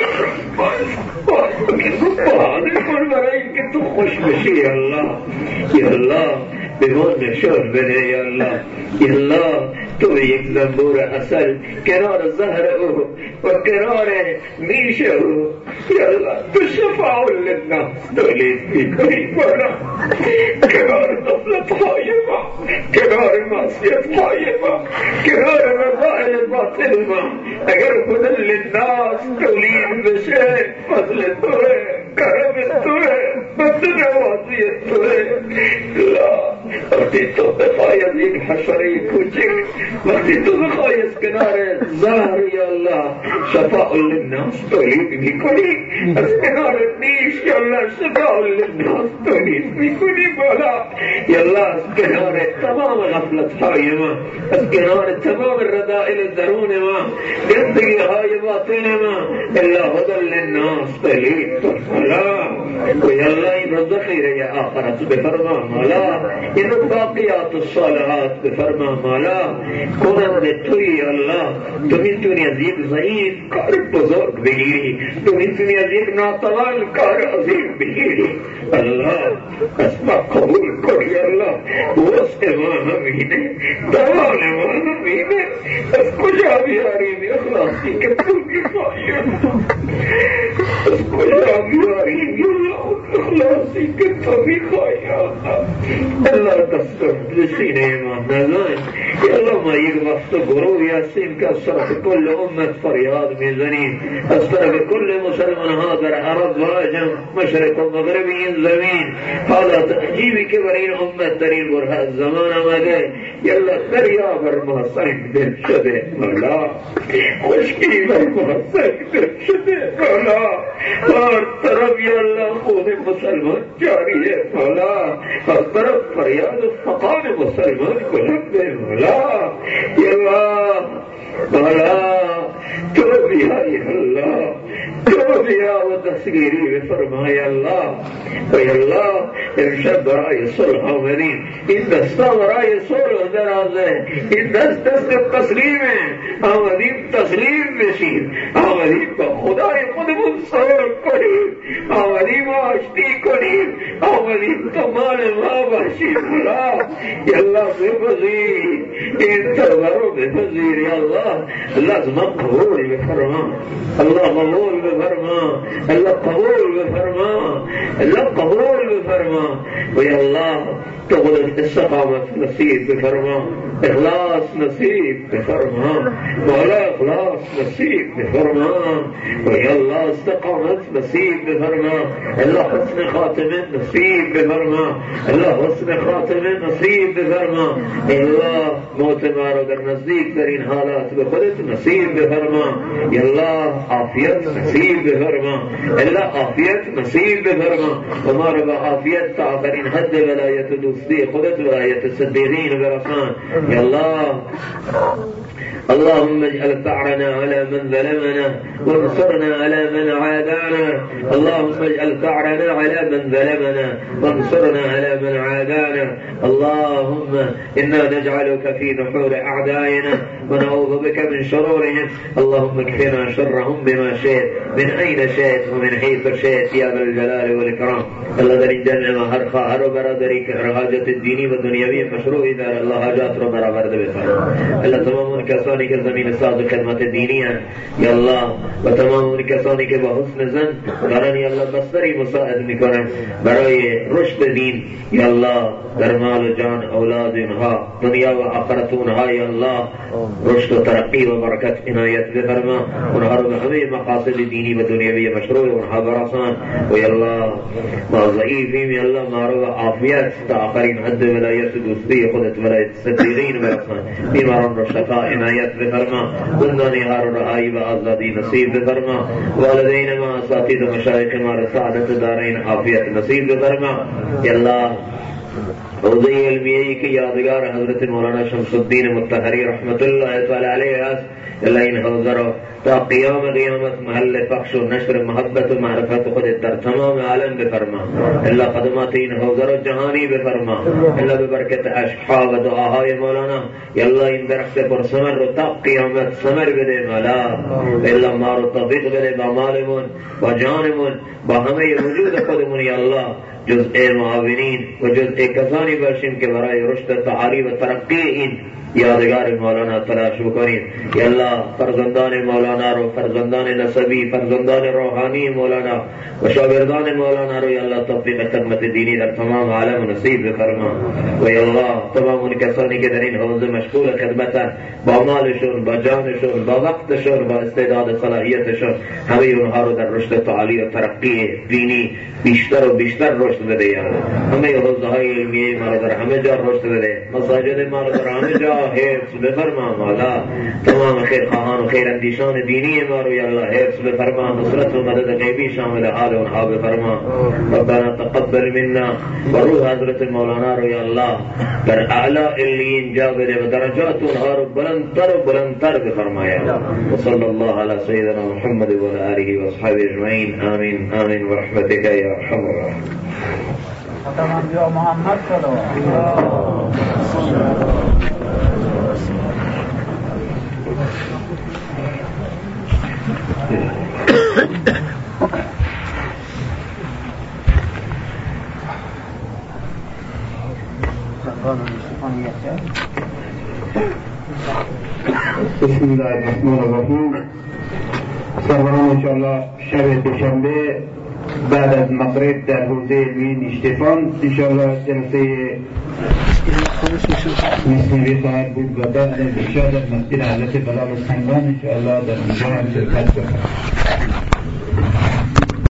رو بحاضر کن برای اینکه تو خوش بشی یا الله. یا الله به ما نشان بده یا الله. یا الله تو به یک زنبور عسل کنار زهر او و کنار میش او یا الله تو شفاء للناس تولید میکنی مولا. کنار غفلت‌های ما، کنار معصیت‌های ما، کنار رضایل باطل ما اگر هدی للناس تولید بشه فضل توه، کرم توه، بدنوازی توه. لا وقتی تو بخوای از این حشره کوچک، وقتی تو بخوای از کنار زهر یا الله شفاء للناس تولید میکنی، از کنار نیش یا الله شفاء للناس تولید میکنی مولا. یا الله از کنار تمام غفلت‌های ما، از کنار تمام رذائل درون ما، گندگی‌های باطن ما الا هدی للناس تولید کن مولا. و یا الله این رو ذخیره آخرت بفرما مولا، این رو باقیات الصالحات بفرما مولا. کننده توی الله، تو میتونی از یک ضعیف کار بزرگ بگیری، تو میتونی از یک ناتوان کار عظیم بگیری. الله از ما قبول کنی الله. وسط ما همینه، دوان ما همینه. از کجا بیاریم اخلاصی که تو میخوایم؟ از کجا بیاریم اخلاصی که تو میخوایم؟ الله دستور سینه ما نزن. یا الله ما یک وقت گروهی هستیم که از طرف کل امت فریاد میزنیم، از طرف کل مسلمان ها در عرب و عجم، مشرق و مغرب این زمین. حالات عجیبی که برای این امت در این بره از زمان آمده یا الله دریا بر ما سنگ دل شده مولا، خشکی بر ما سنگ دل شده مولا. اور طرف یا اللہ خون مسلمان جاری ہے مولا، اور طرف فریاد و فقان مسلمان بلند ہے مولا، یا اللہ مولا تو بھی آئی اللہ، تو بھی آو تسگیری بفرمائی اللہ، اے اللہ امشب برای صلح آمدین، این دستا برای صلح دراز ہے، این دست تسلیم ہے، آمدین تسلیم بشید، آمدین با خدای خودمون صلح کنید، آمدین آشتی کنید، آمدین تو مال ما باشید مولا، یا اللہ بپذیر این تبرو بپذیر یا اللہ، لازم قبول بفرما، اللہ قبول بفرما، اللہ قبول بفرما، اللہ قبول بفرما، ویا اللہ تو قدرت استقامت نصیب بفرما، اخلاص نصیب بفرما مولا، اخلاص نصیب بفرما ویا اللہ، استقامت نصیب بفرما اللہ، حسن خاتمت نصیب بفرما اللہ، حسن خاتمت نصیب بفرما اللہ، موت مارو در نزدیک ترین حالات به خودت نصیب بفرما یا اللہ، عافیت نصیب بفرما اللہ، عافیت نصیب بفرما ہمارا با عافیت تا آخرین حد ولایت دوستی خودت، ولایت صدیقین برسان یا اللہ، اللهم اجعل ثأرنا على من ظلمنا وانصرنا على من عادانا، اللهم اجعل ثأرنا على من ظلمنا وانصرنا على من عادانا، اللهم إنا نجعلك في نحور أعدائنا ونعوذ بك من شرورهم، اللهم اكفنا شرهم بما شئت من أين شئت ومن حيث شئت يا ذا الجلال والإكرام. الله در این جمع هر خواهر و برادری که حاجت دینی و دنیوی مشروعی داره الله حاجات رو برآورده بفرما. الله تمام اون کسانی که زمین ساز خدمت دینی هستند یا الله و تمام اون کسانی که با حسن زن دارن یا الله بستری مساعد میکنن برای رشد دین یا الله، در مال و جان اولاد اونها، دنیا و آخرت اونها یا الله رشد و ترقی و برکت عنایت بفرما، اونها رو به همه مقاصد دینی و دنیوی مشروع اونها برسان و یا الله ما ضعیفیم یا الله ما رو عافیت تا آخرین حد ولایت دوستی خودت ولایت صدیقین برسان، بیماران رو شفا عنایت بفرما، زندانی ها رو رهایی و آزادی نصیب بفرما، والدین ما، اساتید و مشایخ ما رو سعادت دارین عافیت نصیب بفرما یا الله. حوزه علمیه‌ای که یادگار حضرت مولانا شمس الدین مطهری رحمت الله تعالی علیه است، اللہ این حوزه را تا قیام قیامت محل بخش و نشر محبت و معرفت خود در تمام عالم بفرما، اللہ خدمات این حوزه را جهانی بفرما، اللہ ببرکت اشعار و دعاهای مولانا یا اللہ این درخت پر ثمر رو تا قیامت ثمر بده مولا، اللہ ما رو توفیق بده با مالمون با جانمون با همه وجود خودمون یا اللہ، جزء معاونین و جزء کسانی باشیم که برای رشد تعالی و ترقی این یادگار مولانا تلاش بکنیم یا الله. فرزندان مولانا رو، فرزندان نسبی، فرزندان روحانی مولانا و شاگردان مولانا رو یا الله توفیق خدمت دینی در تمام عالم نصیب بفرما و یا الله تمام اون کسانی که در این حوزه مشغول خدمتن با مالشون، با جانشون، با وقتشون، با استعداد صلاحیتشون، همه اونها رو در رشد تعالی و ترقی دینی بیشتر و بیشتر رشد بده یا الله. همه حوزه های علمیه ما رو در همه جا رشد بده، مساجد ما رو در همه جا حفظ بفرما مولا، تمام خیر خواهان و خیر اندیشان دینی ما رو یا الله حفظ بفرما، نصرت و مدد غیبی شامل حال اونها بفرما. ربنا تقبل منا و روح حضرت مولانا رو یا الله در اعلی علیین جا بده و درجات اونها رو بلندتر و بلندتر بفرما یا الله. و صلی الله علی سیدنا محمد و علی آله و اصحابه اجمعین، آمین آمین و رحمتک یا ارحم الراحمین. یا محمد بسم الله الرحمن الرحیم. سروران انشاءالله شب دوشنبه بعد از مغرب در حوزه علمی نیشتفان انشاءالله جلسه مصنوی خواهد بود و بعد از عشاء در مسجد حضرت بلال سنگان انشاءالله در اونجا هم شرکت بکنم.